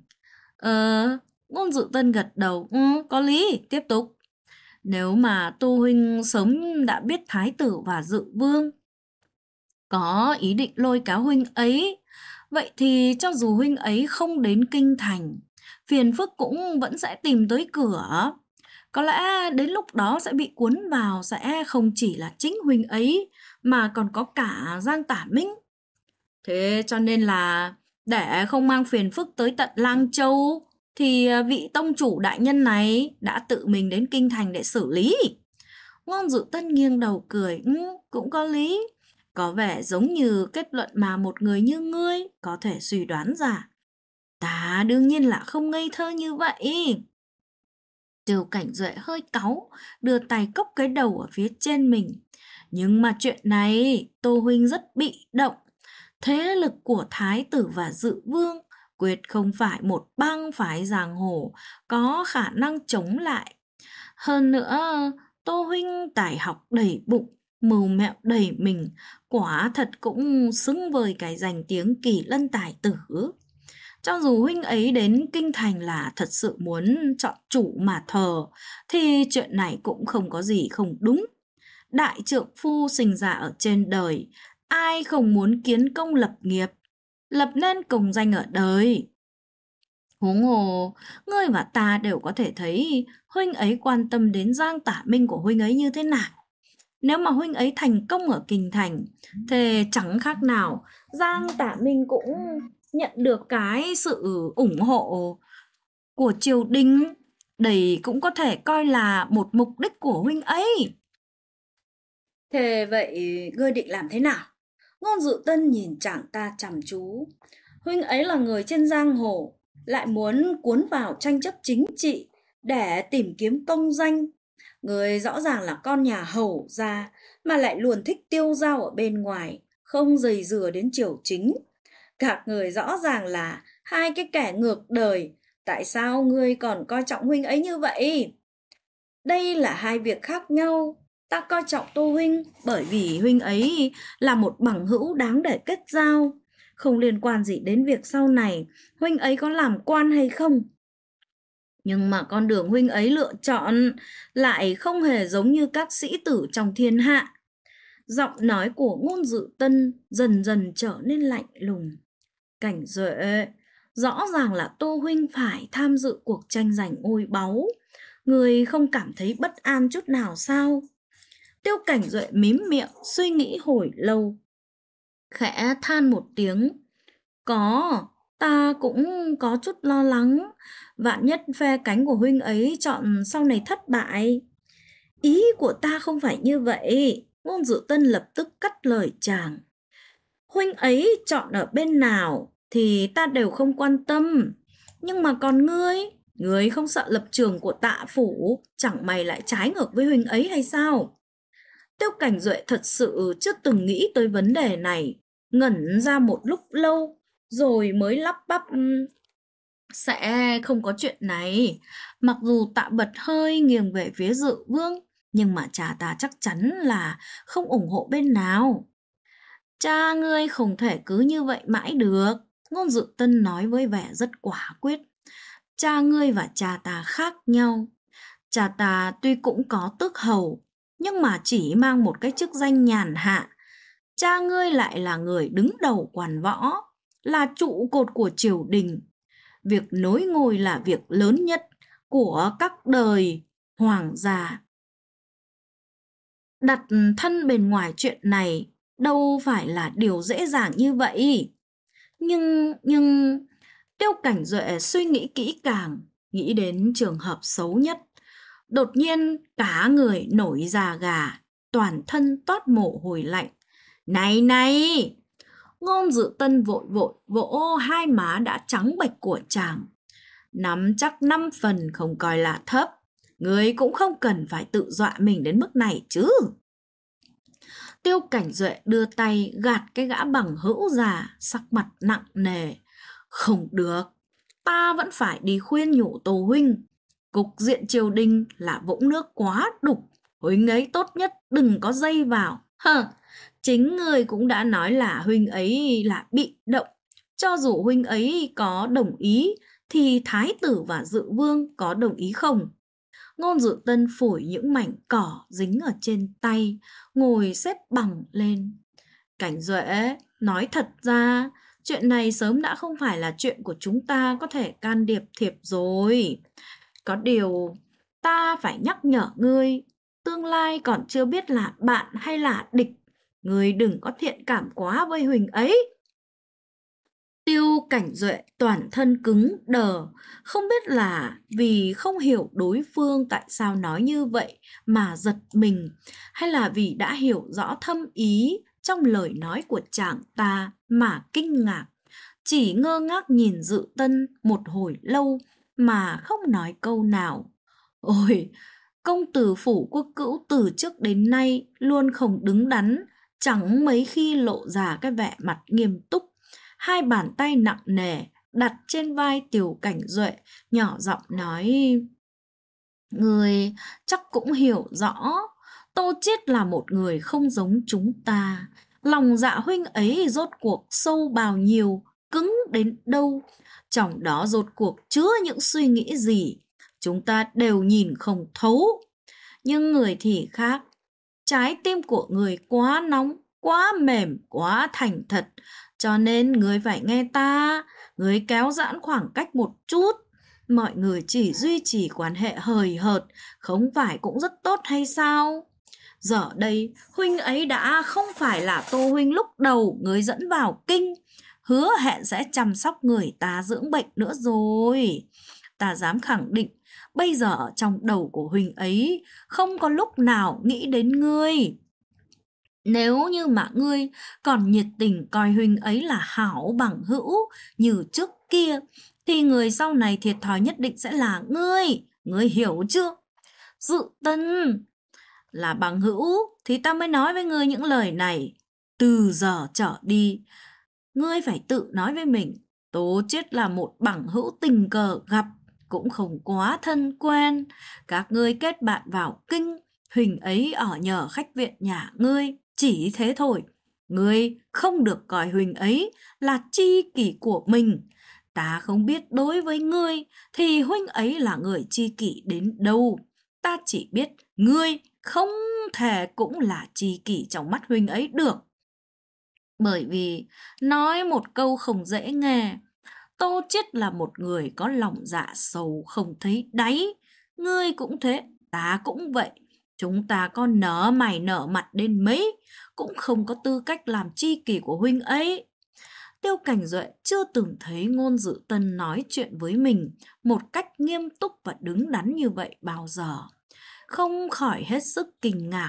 Ngôn Dự Tân gật đầu, có lý, tiếp tục. Nếu mà Tô huynh sớm đã biết Thái tử và Dự Vương có ý định lôi kéo huynh ấy, vậy thì cho dù huynh ấy không đến Kinh Thành, phiền phức cũng vẫn sẽ tìm tới cửa. Có lẽ đến lúc đó sẽ bị cuốn vào sẽ không chỉ là chính huynh ấy mà còn có cả Giang Tả Minh. Thế cho nên là để không mang phiền phức tới tận Lang Châu thì vị tông chủ đại nhân này đã tự mình đến Kinh Thành để xử lý. Ngôn Dự Tân nghiêng đầu cười, cũng có lý. Có vẻ giống như kết luận mà một người như ngươi có thể suy đoán ra. Ta đương nhiên là không ngây thơ như vậy. Tiêu Cảnh Duệ hơi cáu, đưa tay cốc cái đầu ở phía trên mình. Nhưng mà chuyện này, Tô huynh rất bị động. Thế lực của Thái tử và Dự Vương quyết không phải một bang phái giang hồ có khả năng chống lại. Hơn nữa, Tô huynh tài học đầy bụng, mưu mẹo đầy mình, quả thật cũng xứng với cái danh tiếng Kỳ Lân Tài Tử. Cho dù huynh ấy đến Kinh Thành là thật sự muốn chọn chủ mà thờ, thì chuyện này cũng không có gì không đúng. Đại trượng phu sinh ra ở trên đời, ai không muốn kiến công lập nghiệp, lập nên công danh ở đời. Huống hồ, ngươi và ta đều có thể thấy huynh ấy quan tâm đến Giang Tả Minh của huynh ấy như thế nào. Nếu mà huynh ấy thành công ở Kinh Thành, thì chẳng khác nào Giang Tả Minh cũng nhận được cái sự ủng hộ của triều đình. Đây cũng có thể coi là một mục đích của huynh ấy. Thế vậy ngươi định làm thế nào? Ngôn Dự Tân nhìn chàng ta chăm chú. Huynh ấy là người trên giang hồ, lại muốn cuốn vào tranh chấp chính trị để tìm kiếm công danh. Người rõ ràng là con nhà hầu gia mà lại luôn thích tiêu dao ở bên ngoài, không dày dừa đến triều chính. Các người rõ ràng là hai cái kẻ ngược đời, tại sao ngươi còn coi trọng huynh ấy như vậy? Đây là hai việc khác nhau. Ta coi trọng Tô huynh Bởi vì huynh ấy là một bằng hữu đáng để kết giao, không liên quan gì đến việc sau này huynh ấy có làm quan hay không. Nhưng mà con đường huynh ấy lựa chọn lại không hề giống như các sĩ tử trong thiên hạ. Giọng nói của Ngôn Dự Tân dần dần trở nên lạnh lùng. Cảnh Duệ, rõ ràng là Tô huynh phải tham dự cuộc tranh giành ngôi báu. Người không cảm thấy bất an chút nào sao? Tiêu Cảnh Duệ mím miệng suy nghĩ hồi lâu, khẽ than một tiếng. Ta cũng có chút lo lắng, vạn nhất phe cánh của huynh ấy chọn sau này thất bại. Ý của ta không phải như vậy. Ngôn Dự Tân lập tức cắt lời chàng. Huynh ấy chọn ở bên nào thì ta đều không quan tâm. Nhưng mà còn ngươi không sợ lập trường của Tạ phủ chẳng mày lại trái ngược với huynh ấy hay sao? Tiêu Cảnh Duệ thật sự chưa từng nghĩ tới vấn đề này, ngẩn ra một lúc lâu rồi mới lắp bắp. Sẽ không có chuyện này. Mặc dù Tạ Bật hơi nghiêng về phía Dự Vương, nhưng mà cha ta chắc chắn là không ủng hộ bên nào. Cha ngươi không thể cứ như vậy mãi được. Ngôn Dự Tân nói với vẻ rất quả quyết. Cha ngươi và cha ta khác nhau. Cha ta tuy cũng có tước hầu, nhưng mà chỉ mang một cái chức danh nhàn hạ. Cha ngươi lại là người đứng đầu quan võ, là trụ cột của triều đình. Việc nối ngôi là việc lớn nhất của các đời hoàng gia. Đặt thân bên ngoài chuyện này đâu phải là điều dễ dàng như vậy. Nhưng Tiêu Cảnh Duệ suy nghĩ kỹ càng, nghĩ đến trường hợp xấu nhất. Đột nhiên cả người nổi da gà, toàn thân toát mồ hôi lạnh. Này! Ngôn Dự Tân vội vội vỗ hai má đã trắng bệch của chàng. Nắm chắc 5 phần không coi là thấp. Người cũng không cần phải tự dọa mình đến mức này chứ. Tiêu Cảnh Duệ đưa tay gạt cái gã bằng hữu già, sắc mặt nặng nề. Không được, ta vẫn phải đi khuyên nhủ Tô huynh. Cục diện triều đình là vũng nước quá đục. Huynh ấy tốt nhất đừng có dây vào. Chính người cũng đã nói là huynh ấy là bị động. Cho dù huynh ấy có đồng ý thì Thái tử và Dự Vương có đồng ý không? Ngôn Dự Tân phủi những mảnh cỏ dính ở trên tay, ngồi xếp bằng lên. Cảnh Duệ, nói thật ra, chuyện này sớm đã không phải là chuyện của chúng ta có thể can thiệp rồi. Có điều, ta phải nhắc nhở ngươi, tương lai còn chưa biết là bạn hay là địch. Ngươi đừng có thiện cảm quá với Huỳnh ấy. Tiêu Cảnh Duệ toàn thân cứng đờ, không biết là vì không hiểu đối phương tại sao nói như vậy mà giật mình, hay là vì đã hiểu rõ thâm ý trong lời nói của chàng ta mà kinh ngạc. Chỉ ngơ ngác nhìn Dự Tân một hồi lâu mà không nói câu nào. Ôi, công tử Phủ Quốc Cữu từ trước đến nay luôn không đứng đắn, chẳng mấy khi lộ ra cái vẻ mặt nghiêm túc. Hai bàn tay nặng nề đặt trên vai Tiêu Cảnh Duệ, nhỏ giọng nói: Người chắc cũng hiểu rõ, Tô Chiết là một người không giống chúng ta. Lòng dạ huynh ấy rốt cuộc sâu bao nhiêu, cứng đến đâu, trong đó rốt cuộc chứa những suy nghĩ gì, chúng ta đều nhìn không thấu. Nhưng người thì khác, trái tim của người quá nóng, quá mềm, quá thành thật, cho nên người phải nghe ta, người kéo giãn khoảng cách một chút. Mọi người chỉ duy trì quan hệ hời hợt, không phải cũng rất tốt hay sao? Giờ đây, huynh ấy đã không phải là Tô huynh lúc đầu người dẫn vào kinh. hứa hẹn sẽ chăm sóc người ta dưỡng bệnh nữa rồi. Ta dám khẳng định, bây giờ trong đầu của huynh ấy không có lúc nào nghĩ đến ngươi. Nếu như mà ngươi còn nhiệt tình coi huynh ấy là hảo bằng hữu như trước kia, thì người sau này thiệt thòi nhất định sẽ là ngươi hiểu chưa? Dự Tân, là bằng hữu thì ta mới nói với ngươi những lời này. Từ giờ trở đi, ngươi phải tự nói với mình, Tố Chiết là một bằng hữu tình cờ gặp, cũng không quá thân quen. Các ngươi kết bạn vào kinh, huynh ấy ở nhờ khách viện nhà ngươi, chỉ thế thôi. Ngươi không được coi huynh ấy là tri kỷ của mình. Ta không biết đối với ngươi thì huynh ấy là người tri kỷ đến đâu. Ta chỉ biết ngươi không thể cũng là tri kỷ trong mắt huynh ấy được. Bởi vì nói một câu không dễ nghe, Tô Chiết là một người có lòng dạ sâu không thấy đáy. Ngươi cũng thế, ta cũng vậy. Chúng ta có nở mày nở mặt đến mấy, cũng không có tư cách làm tri kỷ của huynh ấy. Tiêu Cảnh Duệ chưa từng thấy Ngôn Dự Tân nói chuyện với mình một cách nghiêm túc và đứng đắn như vậy bao giờ. Không khỏi hết sức kinh ngạc.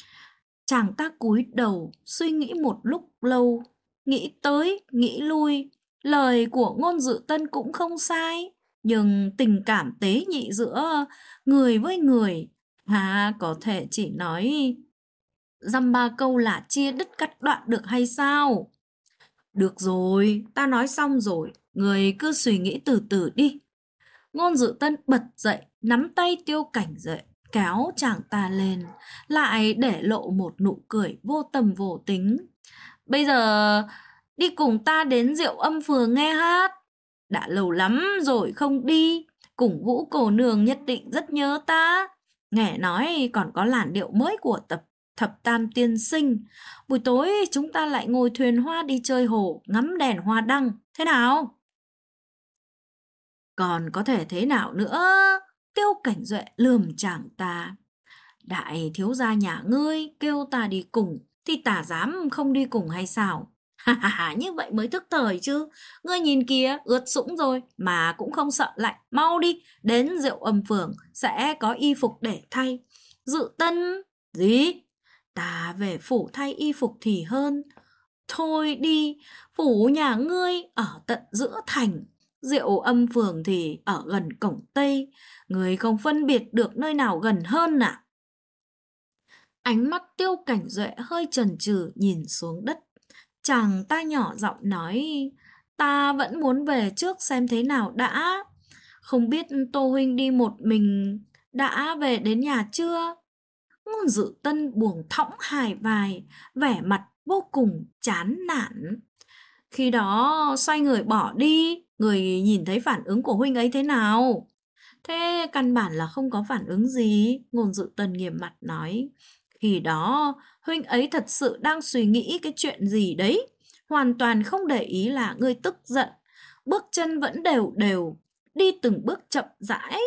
Chàng ta cúi đầu suy nghĩ một lúc lâu, nghĩ tới, nghĩ lui. Lời của Ngôn Dự Tân cũng không sai, nhưng tình cảm tế nhị giữa người với người có thể chỉ nói dăm ba câu là chia đứt cắt đoạn được hay sao? Được rồi, ta nói xong rồi, người cứ suy nghĩ từ từ đi. Ngôn Dự Tân bật dậy, nắm tay Tiêu Cảnh Duệ, kéo chàng ta lên, lại để lộ một nụ cười vô tâm vô tính. Bây giờ đi cùng ta đến Diệu Âm Phường nghe hát. Đã lâu lắm rồi không đi, cùng Vũ cô nương nhất định rất nhớ ta. Nghe nói còn có làn điệu mới của Thập Tam Tiên Sinh. Buổi tối chúng ta lại ngồi thuyền hoa đi chơi hồ, ngắm đèn hoa đăng. Thế nào? Còn có thể thế nào nữa? Tiêu Cảnh Duệ lườm chàng ta. Đại thiếu gia nhà ngươi kêu ta đi cùng, thì ta dám không đi cùng hay sao? Như vậy mới thức thời chứ. Ngươi nhìn kìa, ướt sũng rồi mà cũng không sợ lạnh. Mau đi, đến Diệu Âm Phường sẽ có y phục để thay. Dự Tân. Gì? Ta về phủ thay y phục thì hơn. Thôi đi, phủ nhà ngươi ở tận giữa thành, Diệu Âm Phường thì ở gần cổng Tây. Ngươi không phân biệt được nơi nào gần hơn à? Ánh mắt Tiêu Cảnh Duệ hơi chần chừ nhìn xuống đất. Chàng ta nhỏ giọng nói, ta vẫn muốn về trước xem thế nào đã. Không biết Tô huynh đi một mình đã về đến nhà chưa? Ngôn Dự Tân buông thõng hài vai, vẻ mặt vô cùng chán nản. Khi đó xoay người bỏ đi, người nhìn thấy phản ứng của huynh ấy thế nào? Thế căn bản là không có phản ứng gì, Ngôn Dự Tân nghiêm mặt nói. Khi đó huynh ấy thật sự đang suy nghĩ cái chuyện gì đấy, hoàn toàn không để ý là ngươi tức giận, bước chân vẫn đều đều, đi từng bước chậm rãi.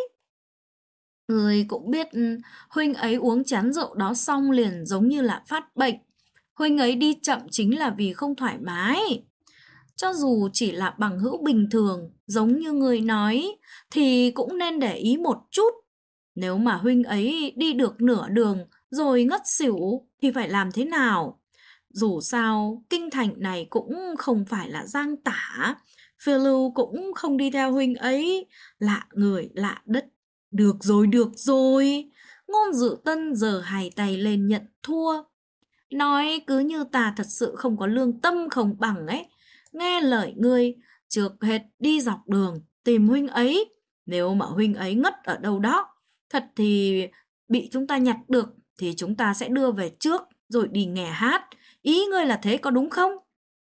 Ngươi cũng biết huynh ấy uống chén rượu đó xong liền giống như là phát bệnh. Huynh ấy đi chậm chính là vì không thoải mái. Cho dù chỉ là bằng hữu bình thường, giống như người nói, thì cũng nên để ý một chút. Nếu mà huynh ấy đi được nửa đường rồi ngất xỉu thì phải làm thế nào? Dù sao, kinh thành này cũng không phải là Giang Tả. Phiêu Lưu cũng không đi theo huynh ấy. Lạ người, lạ đất. Được rồi. Ngôn Dự Tân giơ hai tay lên nhận thua. Nói cứ như ta thật sự không có lương tâm không bằng ấy. Nghe lời ngươi, trước hết đi dọc đường, tìm huynh ấy. Nếu mà huynh ấy ngất ở đâu đó, thật thì bị chúng ta nhặt được, thì chúng ta sẽ đưa về trước, rồi đi nghe hát. Ý ngươi là thế có đúng không?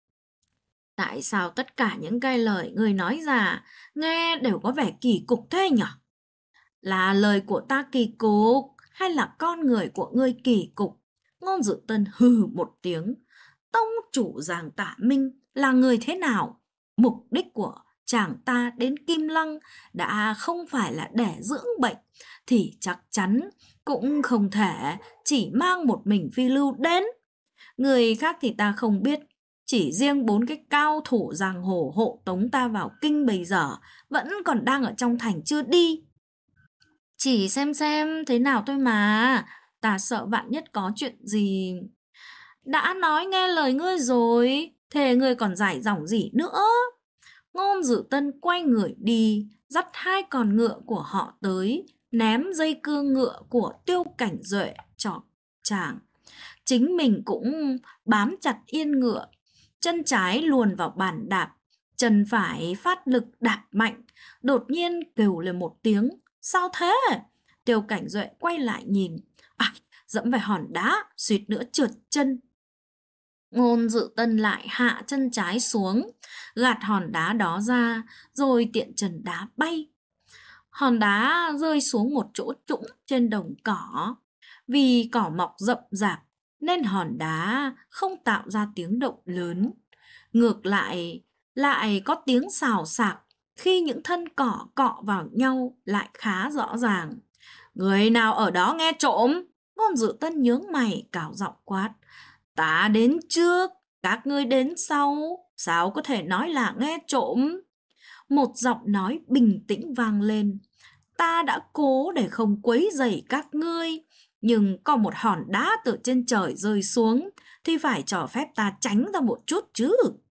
Tại sao tất cả những cái lời ngươi nói ra, nghe đều có vẻ kỳ cục thế nhỉ? Là lời của ta kỳ cục, hay là con người của ngươi kỳ cục? Ngôn Dự Tân hừ một tiếng. Tông chủ Giang Tả Minh là người thế nào? Mục đích của chàng ta đến Kim Lăng đã không phải là để dưỡng bệnh, thì chắc chắn cũng không thể chỉ mang một mình Phi Lưu đến. Người khác thì ta không biết, Chỉ riêng 4 cái cao thủ giang hồ hộ tống ta vào kinh bây giờ vẫn còn đang ở trong thành chưa đi. Chỉ xem thế nào thôi mà, ta sợ vạn nhất có chuyện gì. Đã nói nghe lời ngươi rồi, thế ngươi còn giải dòng gì nữa? Ngôn Dự Tân quay người đi, dắt 2 con ngựa của họ tới, ném dây cương ngựa của Tiêu Cảnh Duệ cho chàng. Chính mình cũng bám chặt yên ngựa, chân trái luồn vào bàn đạp, chân phải phát lực đạp mạnh. Đột nhiên kêu lên một tiếng, sao thế? Tiêu Cảnh Duệ quay lại nhìn, dẫm phải hòn đá, suýt nữa trượt chân. Ngôn Dự Tân lại hạ chân trái xuống, gạt hòn đá đó ra, rồi tiện chân đá bay. Hòn đá rơi xuống một chỗ trũng trên đồng cỏ. Vì cỏ mọc rậm rạp nên hòn đá không tạo ra tiếng động lớn. Ngược lại có tiếng xào xạc khi những thân cỏ cọ vào nhau lại khá rõ ràng. Người nào ở đó nghe trộm? Ngôn Dự Tân nhướng mày cào giọng quát. Ta đến trước, các ngươi đến sau, sao có thể nói là nghe trộm? Một giọng nói bình tĩnh vang lên. Ta đã cố để không quấy rầy các ngươi, nhưng có một hòn đá từ trên trời rơi xuống thì phải cho phép ta tránh ra một chút chứ.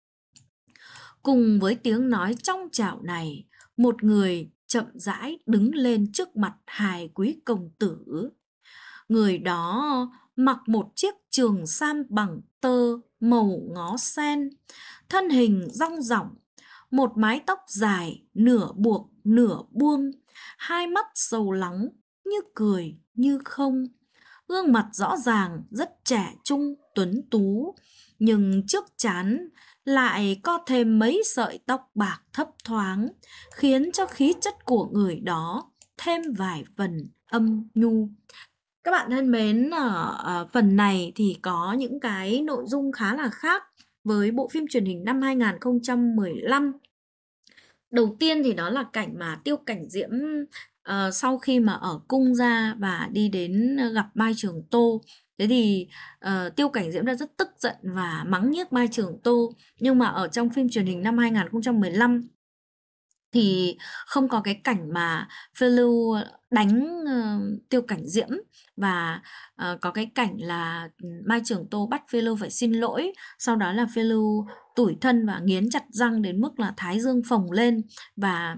Cùng với tiếng nói trong trẻo này, một người chậm rãi đứng lên trước mặt 2 quý công tử. Người đó mặc một chiếc trường sam bằng tơ màu ngó sen, thân hình dong dỏng, một mái tóc dài nửa buộc nửa buông, 2 mắt sâu lắng như cười như không. Gương mặt rõ ràng rất trẻ trung tuấn tú, nhưng trước trán lại có thêm mấy sợi tóc bạc thấp thoáng, khiến cho khí chất của người đó thêm vài phần âm nhu. Các bạn thân mến, ở phần này thì có những cái nội dung khá là khác với bộ phim truyền hình năm 2015. Đầu tiên thì đó là cảnh mà Tiêu Cảnh Diễm sau khi mà ở cung ra và đi đến gặp Mai Trường Tô. Thế thì Tiêu Cảnh Diễm đã rất tức giận và mắng nhiếc Mai Trường Tô. Nhưng mà ở trong phim truyền hình năm 2015 thì không có cái cảnh mà Phiêu Lưu đánh Tiêu Cảnh Diễm, và có cái cảnh là Mai Trường Tô bắt Phiêu Lưu phải xin lỗi, sau đó là Phiêu Lưu tủi thân và nghiến chặt răng đến mức là thái dương phồng lên, và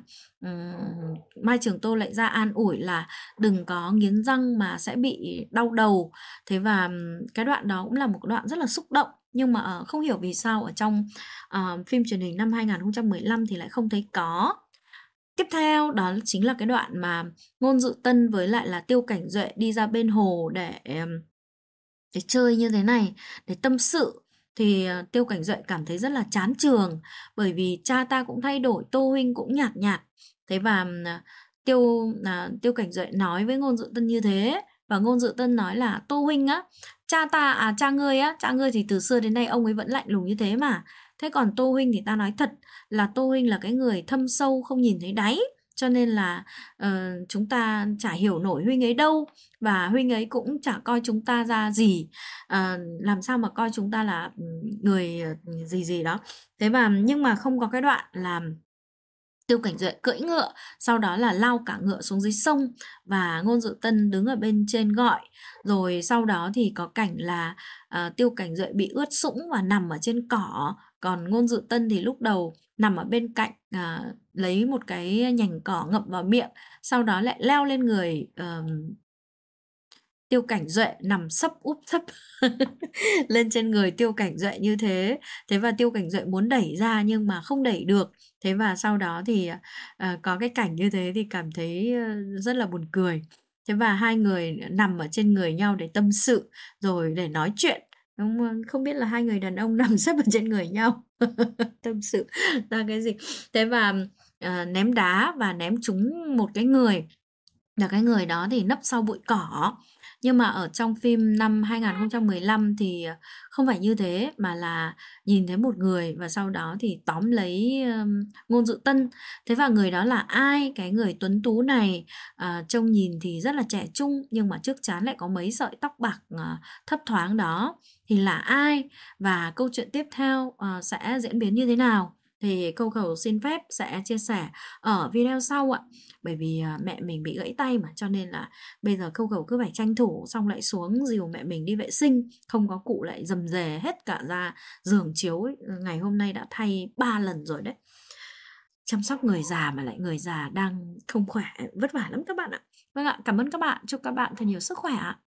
Mai Trường Tô lại ra an ủi là đừng có nghiến răng mà sẽ bị đau đầu. Thế và cái đoạn đó cũng là một đoạn rất là xúc động, nhưng mà không hiểu vì sao ở trong phim truyền hình năm 2015 thì lại không thấy có. Tiếp theo đó chính là cái đoạn mà Ngôn Dự Tân với lại là Tiêu Cảnh Duệ đi ra bên hồ để chơi như thế này, để tâm sự. Thì Tiêu Cảnh Duệ cảm thấy rất là chán trường, bởi vì cha ta cũng thay đổi, Tô huynh cũng nhạt nhạt. Thế và Tiêu Cảnh Duệ nói với Ngôn Dự Tân như thế, và Ngôn Dự Tân nói là Tô huynh á, cha ngươi thì từ xưa đến nay ông ấy vẫn lạnh lùng như thế mà. Thế còn Tô huynh thì ta nói thật là Tô huynh là cái người thâm sâu không nhìn thấy đáy, cho nên là chúng ta chả hiểu nổi huynh ấy đâu, và huynh ấy cũng chả coi chúng ta ra gì, làm sao mà coi chúng ta là người gì đó. Thế mà nhưng mà không có cái đoạn là Tiêu Cảnh Duệ cưỡi ngựa, sau đó là lao cả ngựa xuống dưới sông, và Ngôn Dự Tân đứng ở bên trên gọi. Rồi sau đó thì có cảnh là Tiêu Cảnh Duệ bị ướt sũng và nằm ở trên cỏ, còn Ngôn Dự Tân thì lúc đầu nằm ở bên cạnh, lấy một cái nhành cỏ ngậm vào miệng, sau đó lại leo lên người Tiêu Cảnh Duệ, nằm sấp úp sấp lên trên người Tiêu Cảnh Duệ như thế. Thế và Tiêu Cảnh Duệ muốn đẩy ra nhưng mà không đẩy được. Thế và sau đó thì có cái cảnh như thế thì cảm thấy rất là buồn cười. Thế và 2 người nằm ở trên người nhau để tâm sự, rồi để nói chuyện. Không biết là 2 người đàn ông nằm sấp ở trên người nhau tâm sự ra cái gì. Thế và ném đá và ném trúng một cái người, là cái người đó thì nấp sau bụi cỏ. Nhưng mà ở trong phim năm 2015 thì không phải như thế, mà là nhìn thấy một người và sau đó thì tóm lấy Ngôn Dự Tân. Thế và người đó là ai? Cái người tuấn tú này trông nhìn thì rất là trẻ trung, nhưng mà trước trán lại có mấy sợi tóc bạc thấp thoáng đó thì là ai, và câu chuyện tiếp theo sẽ diễn biến như thế nào thì Câu Cầu xin phép sẽ chia sẻ ở video sau ạ. Bởi vì mẹ mình bị gãy tay mà, cho nên là bây giờ Câu Cầu cứ phải tranh thủ, xong lại xuống dìu mẹ mình đi vệ sinh, không có cụ lại rầm rề hết cả ra giường chiếu ấy. Ngày hôm nay đã thay 3 lần rồi đấy. Chăm sóc người già mà lại người già đang không khỏe, vất vả lắm các bạn ạ. Vâng ạ, cảm ơn các bạn, chúc các bạn thật nhiều sức khỏe ạ.